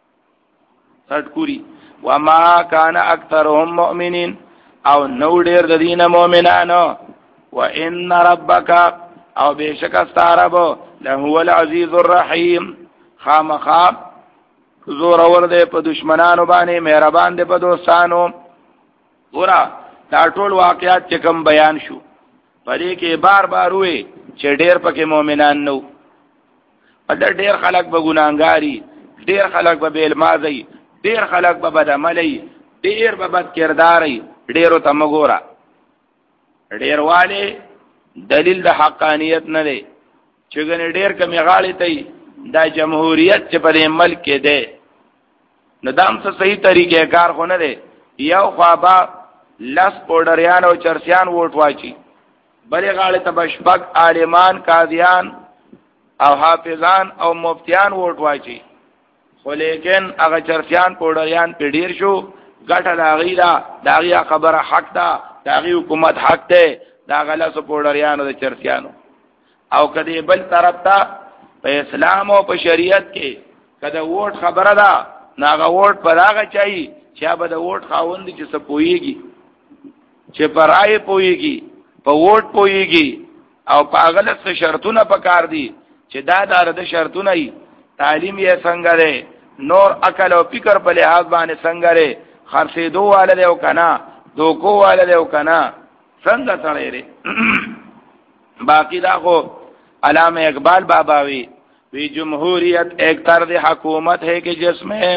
سټکوري وما كان اكثرهم مؤمنين او نو ډېر د دینه مؤمنانو وان ربك او بشک استعرب له هو العزيز الرحيم خامخا زور اور دې په دشمنانو باندې مهربان دې په دوستانو ګورا دا ټول واقعات چې کوم بیان شو پدې کې بار بار وې چې ډېر پکې مؤمنان نو اته ډېر خلک به ګناګاری ډېر خلک به بیل مازی ډېر خلک به بد عملی ډېر به بد کرداري ډېرو ته مګورا ډېر والے دلیل د حقانیت نه دی چې ګنې ډېر کمی غاړي ته دا جمهوریت چې په ملک کې ده ندام څه صحیح طریقې کار خو نه دی یو خوابا لس پوډریان او چرسیان ووټ واچي بلې غاړي ته بشپک عالمان قاضیان او حافظان او مفتیان ووټ واچي خو لیکن هغه چرسیان پوډریان په ډیر شو ګټه دا غیرا دا غیا خبره حق ده دا غي حکومت حق ده دا غلا سو پوډریان او چرسیانو او کدی بل طرف ته په اسلام او په شریعت کې کله ووټ خبره ده ناغه ووټ پر هغه چي چې به د ووټ خاوند چې سپويږي چې پرای پويږي په ووټ پويږي او په غلط شرطونه پکار دي چې دا دار د شرطونه ای تعلیم یې څنګه ده نور عقل او فکر په لحاظ باندې څنګه لري خرڅې دوه والے او کنا دوکو والے او کنا څنګه تړې باقی دا خو علامہ اقبال بابا وی وی جمہوریت ایک طرز حکومت ہے کہ جس میں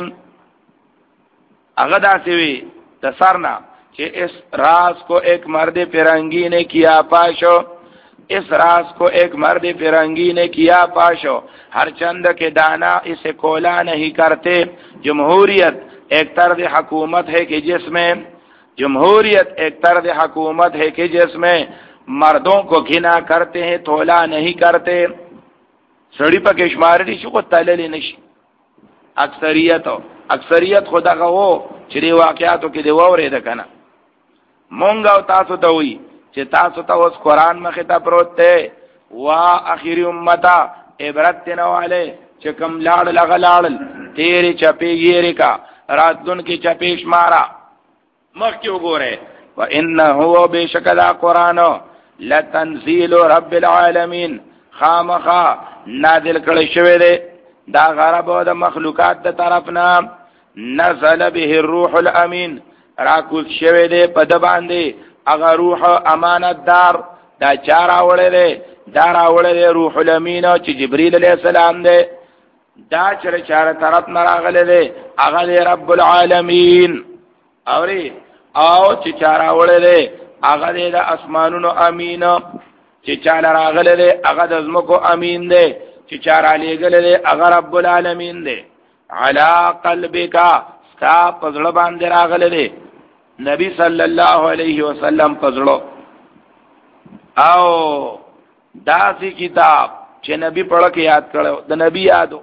اغدا سے وی تسرنا کہ اس راز کو ایک مرد فرنگی نے کیا پاشو، اس راز کو ایک مرد فرنگی نے کیا پاشو، ہر چند کے دانا اسے کولا نہیں کرتے۔ جمہوریت ایک طرز حکومت ہے کہ جس میں جمہوریت ایک طرز حکومت ہے کہ جس میں مردوں کو گھنا کرتے ہیں، تولا نہیں کرتے۔ سڑی پا کشماری شو کو تللی نشی اکثریت ہو اکثریت خدا کا وہ چری واقعاتو کی دی ووری دا کنا مونگا و تاسو تا ہوئی چی تاسو تا اس قرآن مخیطا پروت تے وا اخیری امتا عبرت تنوالے چکم لاڑ لغا لاڑ تیری چپی گیری کا رات دن کی چپیش مارا مخ کیوں گو رہے وَإِنَّهُ بِشَكَدَا قرآنو لَتَنزِيلُ رَبِّ الْعَالَمِينَ خامخا نازل کړی شوی دی دا غرب او د مخلوقات د طرفنا نزل به الروح الامین راکوز شوی دی په د باندې هغه روح امانت دار دا چار راوړی دی دا راوړی دی روح الامین چې جبرئیل علیہ السلام دی دا چر چار طرف نه راغلی دی هغه دی رب العالمین اوري او چې چار راوړی دی هغه دی د اسمانونو امین چې چاله راغله ده هغه د زمکو امین ده چې چار علی گله ده هغه رب العالمین ده علا قلبک ستا پزړه باندې راغله ده نبی صلی الله علیه وسلم پزړه او داسی کتاب چې نبی پڑھ کے یاد کړو د نبی یادو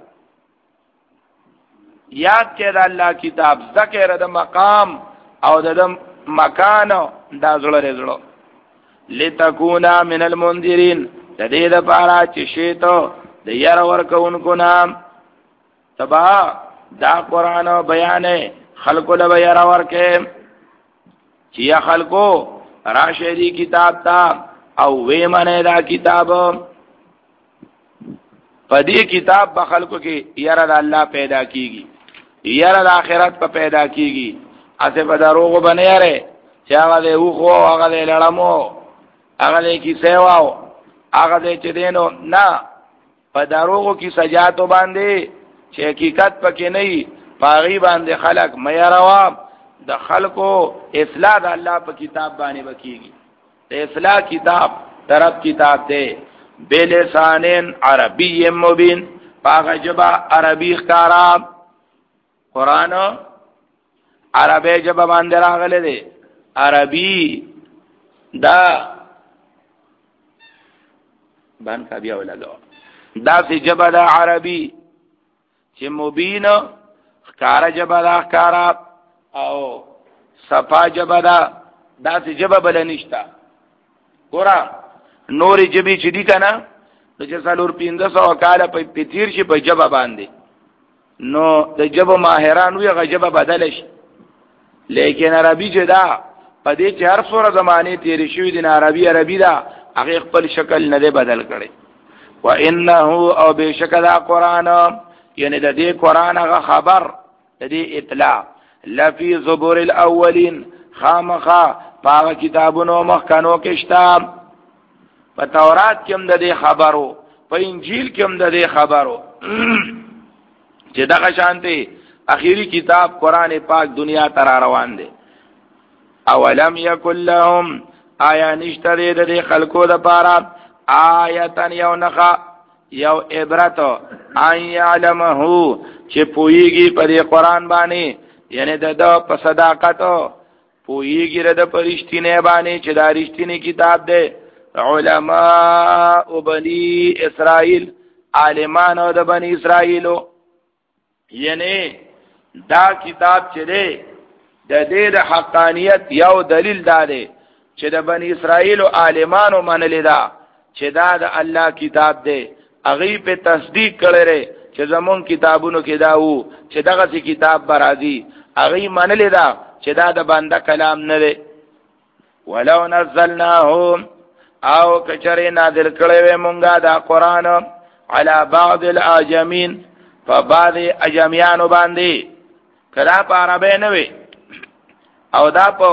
یاد کړه د الله کتاب ذکر د مقام او د مکان دا زړه رزړو لتکونا من المنذرین د دې د پاره چې شیتو د ير ورکوونکو نام تبا دا قران بیان خلقو له ير ورکه چې خلقو راشدی کتاب تا او وې منه دا کتاب پدې کتاب به خلقو کې ير د الله پیدا کیږي ير د آخرت په پیدا کیږي اسه په دروغ باندې یاره چې هغه دې وخو هغه دې لړمو هغه دې کی سیواو هغه دې چې دینو نه په دروغو کی سجاتو باندې چې حقیقت پکې نه پاغي باندې خلق مې روا د خلقو اصلاح د الله په کتاب باندې وکيږي د اصلاح کتاب طرف کتاب دې بلسانن عربی مبین پاغه جبا عربی ښکارا قران عربی جبا باندې راغله دې عربی دا بان کا بیا ولګو دا سی جبا دا عربی چې مبین ښکارا جبا دا ښکارا او صفا جبا دا دا سی جبا بل نشتا ګورا نورې جبی چې دی کنه د چسالور پینځه سو کاله په پتیر شي په جبا باندې نو د جبا ماهران وی غجبا بدل شي لیکن عربی چې دا په دې چې هر څوره زمانه تیر شوی د عربی عربی دا هغه خپل شکل نه بدل کړي و انه او بشکدا قران یعنی د دې قران هغه خبر د دې اطلاع لفی زبور الاولین خامخا پاک کتابونو مخکنو کې شته په تورات کې هم د دې خبرو په انجیل کې هم د دې خبرو چې دغه شانته اخیری کتاب قران پاک دنیا تر روان دي اولم یکل لهم آیا نشتری د دې خلقو د پاره آیتن یو نخا یو عبرت ان یعلمه چې پویږي په دې قران باندې یعنی د د په صداقت پویږي د پرشتینه باندې چې دا رښتینی کتاب دی علماء بنی اسرائیل عالمانو د بنی اسرائیلو یعنی دا کتاب چې دی د دې د حقانیت یو دلیل دا دی چې د بنی اسرائیل او عالمانو منل دا چې دا د الله کتاب دی هغه په تصدیق کړي چې زمون کتابونو کې دا وو چې دغه څه کتاب برازي هغه منل دا چې دا د بنده کلام نه دی ولو نزلناه او کچره نازل کړي و مونږه دا قران علی بعض الاجمین فبعض اجمیانو باندې کلا په عربی نه وي او دا په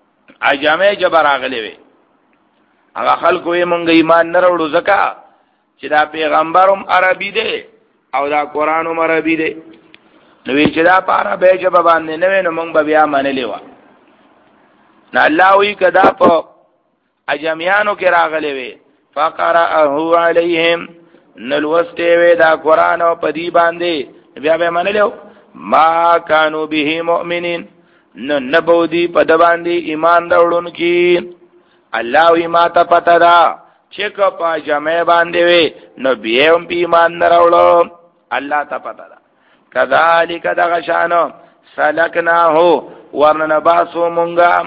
اجامه جبر راغلی وي هغه خلکو یې مونږ ایمان نه وروړو ځکه چې دا پیغمبرم عربي دی او دا قرآنم عربي دی، نو چې دا په عربی ژبه باندې نه وي نو موږ به بیا منلې وه. نو الله وایي که دا په اجمیانو کې راغلی وي فقرأه علیهم، نو لوستی وي دا قرآن او په دې باندې بیا به منلې. ما کانوا به مؤمنین، نو نبو دی په د باندې ایمان راوړونکي. الله وی ما ته پته ده چې که په جمع باندې وي نو بیا هم په ایمان نه راوړو، الله ته پته ده. کذالک دغه شانو سلکناه ورننباسو مونږه،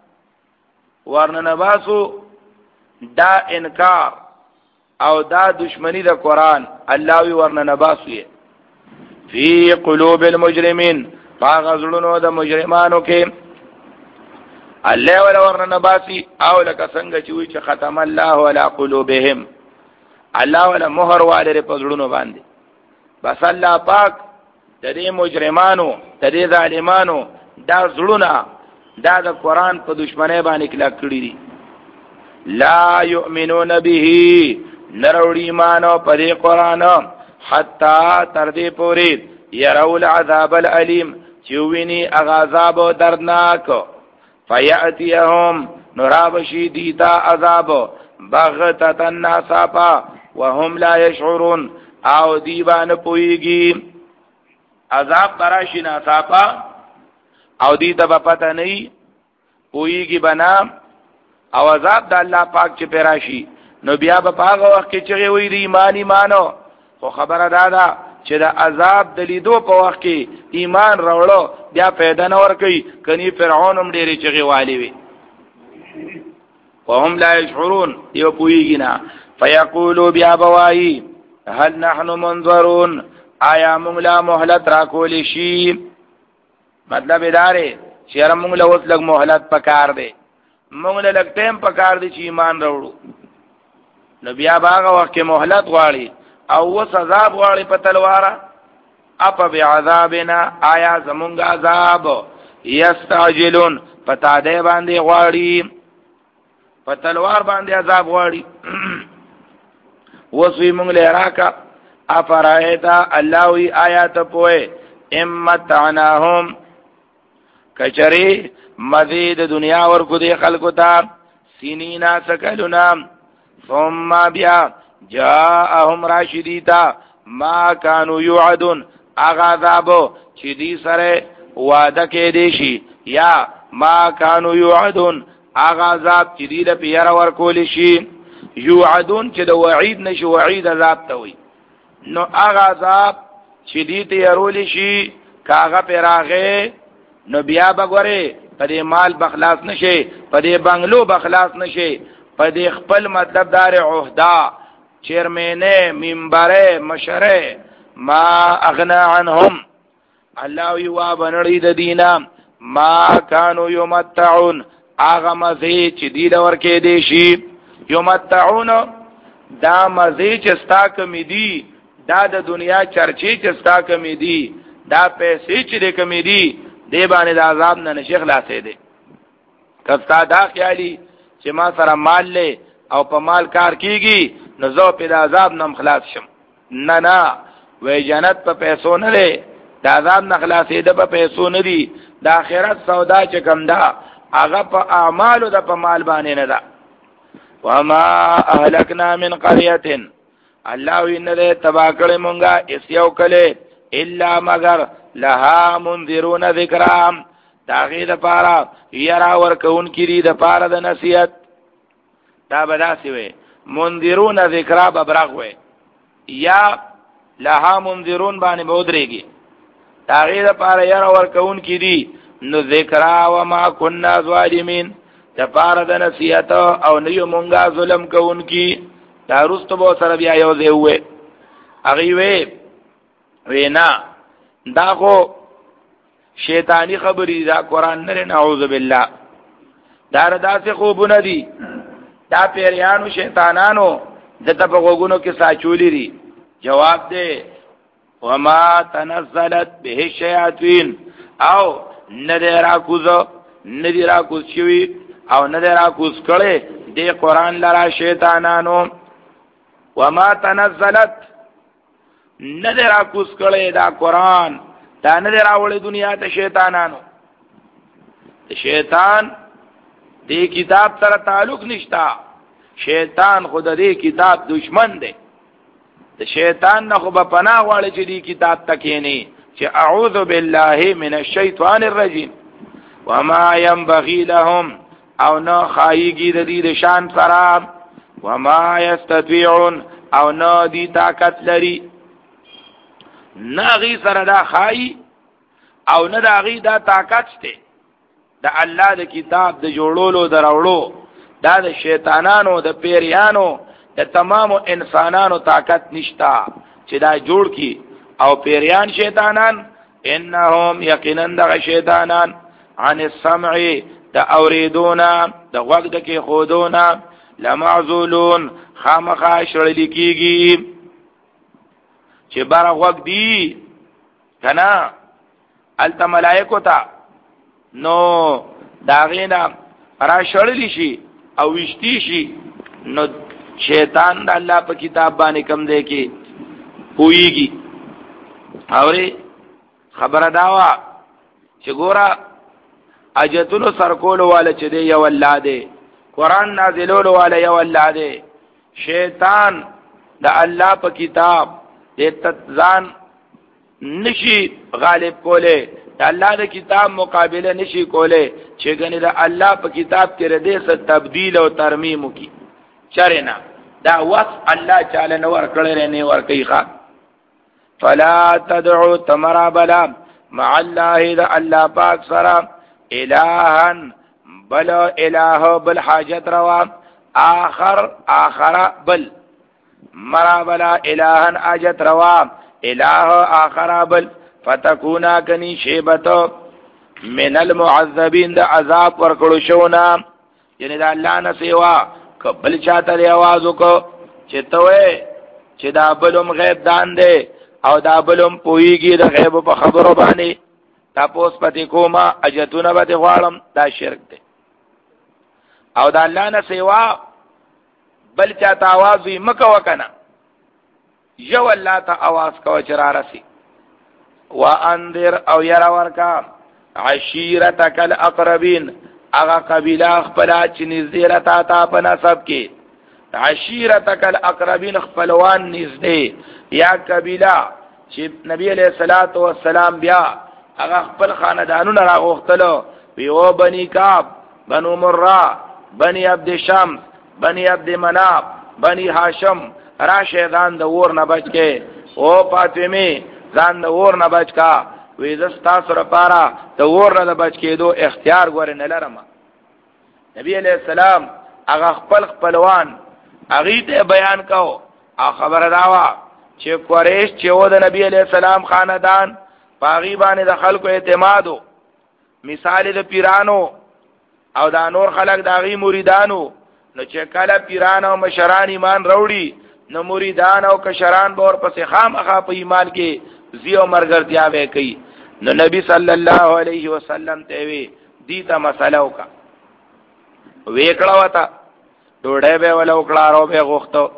ورننباسو دا انکار او دا دشمنی د قرآن الله وی ورننباسو یې فی قلوب المجرمین، پاغ زړونو د مجرمانو کې الله ولا ورننباسی. او لکه څنګه چې وی چې ختم الله علی قلوبهم، الله ولا مهر والره په زړونو باندې. بس الله پاک د دې مجرمانو د دې ظالمانو دا زړونه دا د قرآن په دشمنی باندې کلک کړی دي. لا یؤمنون به، نروړي ایمانو په دې قرآن حتا تر دې پورې يروا العذاب الالم، چې ویني عذاب دردناک. فیاتیهم، نرابشی دیتا عذاب بغتة ناصافا وهم لا يشعرون، او دیبان پویگی عذاب براشی ناصافا او دیتا با پتا نئی پویگی بنا او عذاب دا اللہ پاک چه پیراشی نو بیا با پاگا وقت که چگه وی دی ایمان ایمانو. خو خبر دادا چې دا عذاب دلیدو په وخت کې ایمان راوړو بیا پیدا نه ور کوي، کني فرعون هم ډېرې چغې والی وي. وهم لا يشعرون، یو پوهیږي نه. فیقولوا بیا بوایي هل نحن منظرون، آیا موږ لا مهلت را کولی شي؟ مطلب دا دی چې یاره موږ له اوس لږ مهلت پکار دی، موږ له لږ ټایم پکار دی چې ایمان راوړو. نو بیا به هغه وخت کې مهلت غواړي او وس عذاب غواړي په تلواره. اپا بعذابنا، آیا زمونږ عذاب یستعجلون، په تاده باندې غواړي، په تلوار باندې عذاب غواړي. وس وی مونږ له راکا افرایتا الله وی آیات پوهه امتعناهم، کچری مزید دنیا ورکو دی خلقو تا سینینا سکلونا ثم بیا جاءهم راشدیتا ما کانو یوعدون، اغا عذابو چی دی سر وعده که دیشی، یا ما کانو یوعدون اغا عذاب چی دی لپی یر ورکولی شی. یوعدون چی دا وعید نشو، وعید عذاب تاوی. نو اغا عذاب چی دی تیرولی شی کاغا پی راغه نو بیا بگوره پا دی مال بخلاص نشه، پا دی بنگلو بخلاص نشه، پا دی خپل مطلب دار عهده چیرمینه منبره مشره ما اغنا عنهم، الله یوا بنړی د دینا ما کانوا یمتعون، اغه مزه چې دی لور کې دی شي. یمتعون دا مزه چې ستا کمی دی، دا د دنیا چرچی چې ستا کمی دی، دا پیسې چې د کمی دی، دی باندې د عذاب نه نشي خلاصې دی. کستا دا خیالي چې ما سره مال له او په مال کار کیږي نو زه په د عذاب نه خلاص شم. نه نه، وې جنت په پیسو نه دی، د عذاب نه خلاصې ده په پیسو نه دی. د آخرت سودا چې کم ده هغه په اعمالو ده، په مال باندې نه ده. وما اهلكنا من قريه، الله وینه ده تبا کړې مونږه اس یو کله الا مگر لها منذرون ذکرام، داغه د پاره یرا ور کون کړي د پاره د نصیحت. دا بداسي وي منذرون ذکرا ببرغ وي، یا لها منذرون باندې بودريږي، داغه د پاره یرا ور کون کړي نو ذکرا وما كنا ظالمين، د پاره د نصیحت او نه مونږه ظلم کون کی. دا رستو بو سره بیا یو ځای وې هغه وې وینا دا خو شیطانی خبرې، دا قران نه، نعوذ بالله. دا رداسه خوبونه دي، دا پیریانو شیطانانو دته په غوګونو کې ساچولې دي. جواب دې وما تنزلت به الشیاطین، او ندرا کوزو ندرا کوز شوی او ندرا کوز کړي دې قران لرا شیطانانو. وما تنزلت ندر اکوس کړي دا قران دا ندر اول دنیا ته شیطانانو شیطان دې کتاب سره تعلق نشتا شیطان خود دې کتاب دشمن دی د شیطان نه خو په پناه غواړي چې دې کتاب تکینی چې اعوذ بالله من الشیطان الرجیم وما ينبغي لهم او نه خایګي د دې شان سره وما يستطيعون او نه دي طاقت لري ناغي سره دا خای او نه دا غي دا طاقت شته د الله د کتاب د جوړولو دراوړو دا د شیطانانو د پیریانو د تمامو انسانانو طاقت نشتا چې دا جوړ کی او پیریان شیطانان انهم یقینا د شیطانان عن السمع د اوریدونا د وقت کې خودونا لمعذولون خامخا شړل کیږي چې بار وقت دی کنا الته ملائکو ته نو داغینا را شړل شي او وشتي شي نو شیطان د الله په کتاب باندې کم دی کې پويږي اوري خبره داوا چې ګورا اجتونو سرکولو والا چې دی یو الله دی قران نازلولو والا یو الله دی شیطان د الله په کتاب دې تزان نشي غالب کوله د الله د کتاب مقابله نشي کوله چې ګنې د الله په کتاب کې ردې څه تبديل او ترمیم کی چرنا دا وصف الله تعالی نور کړی نه ور کوي ښا فلا تدعو تمرا بلا مع الله د الله پاک سره الہن بل الہ بل حاجت روا آخر آخر بل مرا بلا الہن حاجت روا الہ آخر بل فتکونا کنی شیبتو من المعذبین دا عذاب ورکڑو شونا یعنی دا اللہ نسیوا کبل چاہتا دی آوازو کو چتوے چی دا بلوم غیب دان دے او دا بلوم پوئیگی دا غیب پا خبرو بانی تا پوس پتی کوما اجتونا با دی غوارم دا شرک دے او دا اللہ نسیوا بل چاہتا آوازوی مکو کنا یو اللہ تا آواز کو چرا رسی وانذر او یرا ورکا عشیرتک الاقربین اغا قبیلہ خپلا چی نزدی رتا تا پا نصب کی عشیرتک الاقربین خپلوان نزدی یا قبیلہ چی نبی علیہ السلام بیا اغا خپل خاندانون را غختلو ویو بنی کعب بنو مرہ بنی عبد شمس بنی عبد مناب بنی حاشم را شیطان دور نبچ کے او فاطمی ځان د اور نه بچ کا وې زستا سره پارا د اور نه بچ کېدو اختیار غوړ نه لرم نبی علیہ السلام هغه خپل خپلوان هغه ته بیان کاو او خبر داوا چې قریش چې و د نبی علیہ السلام خاندان پاغي باندې د خلکو اعتمادو مثال د پیرانو او دا نور خلک داغي مریدانو نو چې کله پیرانو مشران ایمان وروړي نو مریدان او کشران به ور پسې خامخا په ایمان کې زیو مرګرتیا به کوي نو نبی صلی الله علیه وسلم ته وی دیتا مسله وکا وېکړه وتا ډوډۍ به ولا وکړه راو به غوښتو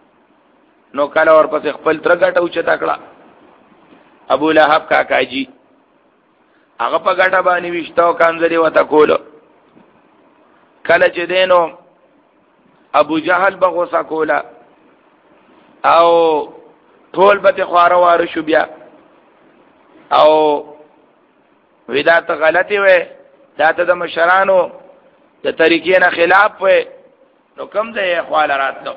نو کله ور پسې خپل ترګټ او چتا کړه ابو لهب کاکاجی هغه په ګټه باندې وشتو کانځري وتا کولو کله چې دینو ابو جهل بغوسا کولا او ټول به خواره واره شو بیا او ودا ته غلطي وې دا ته د مشرانو د طریقې نه خلاف وې نو کوم ځای خپل راتلو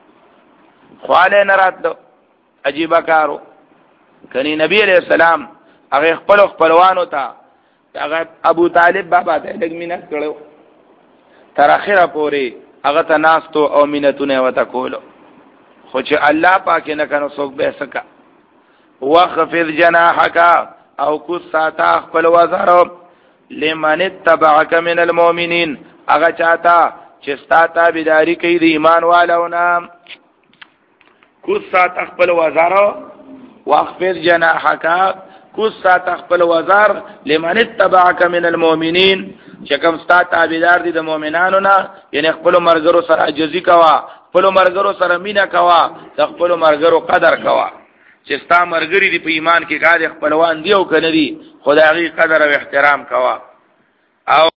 خپل نه راتلو عجیب کارو کني نبی عليه السلام هغه خپل خپلوانو ته هغه ابو طالب بابا ته لګ مينت کړو تر اخره پورې هغه ته ناستو او مينتونه وتا کولو خو چې الله پاک نه کنه څوک به سکا وخفض جناحك او کو ساتا خپل وزر لمن اتبعك من المؤمنين هغه چاته چې ستا بيداری کوي د ایمان والونا کو ساتا خپل وزر واخفض جناحك کو ساتا خپل وزر لمن اتبعك من المؤمنين چې کوم ستا تابعدار دي د مؤمنانو نه یعنی خپل مرګرو سره عجزي کوا خپل مرګرو سره مینا کوا د خپل مرګرو قدر کوا چې ستا مرګري دی په ایمان کې کار خپلوان دی او کنه دی خدایي قدر او احترام کوا او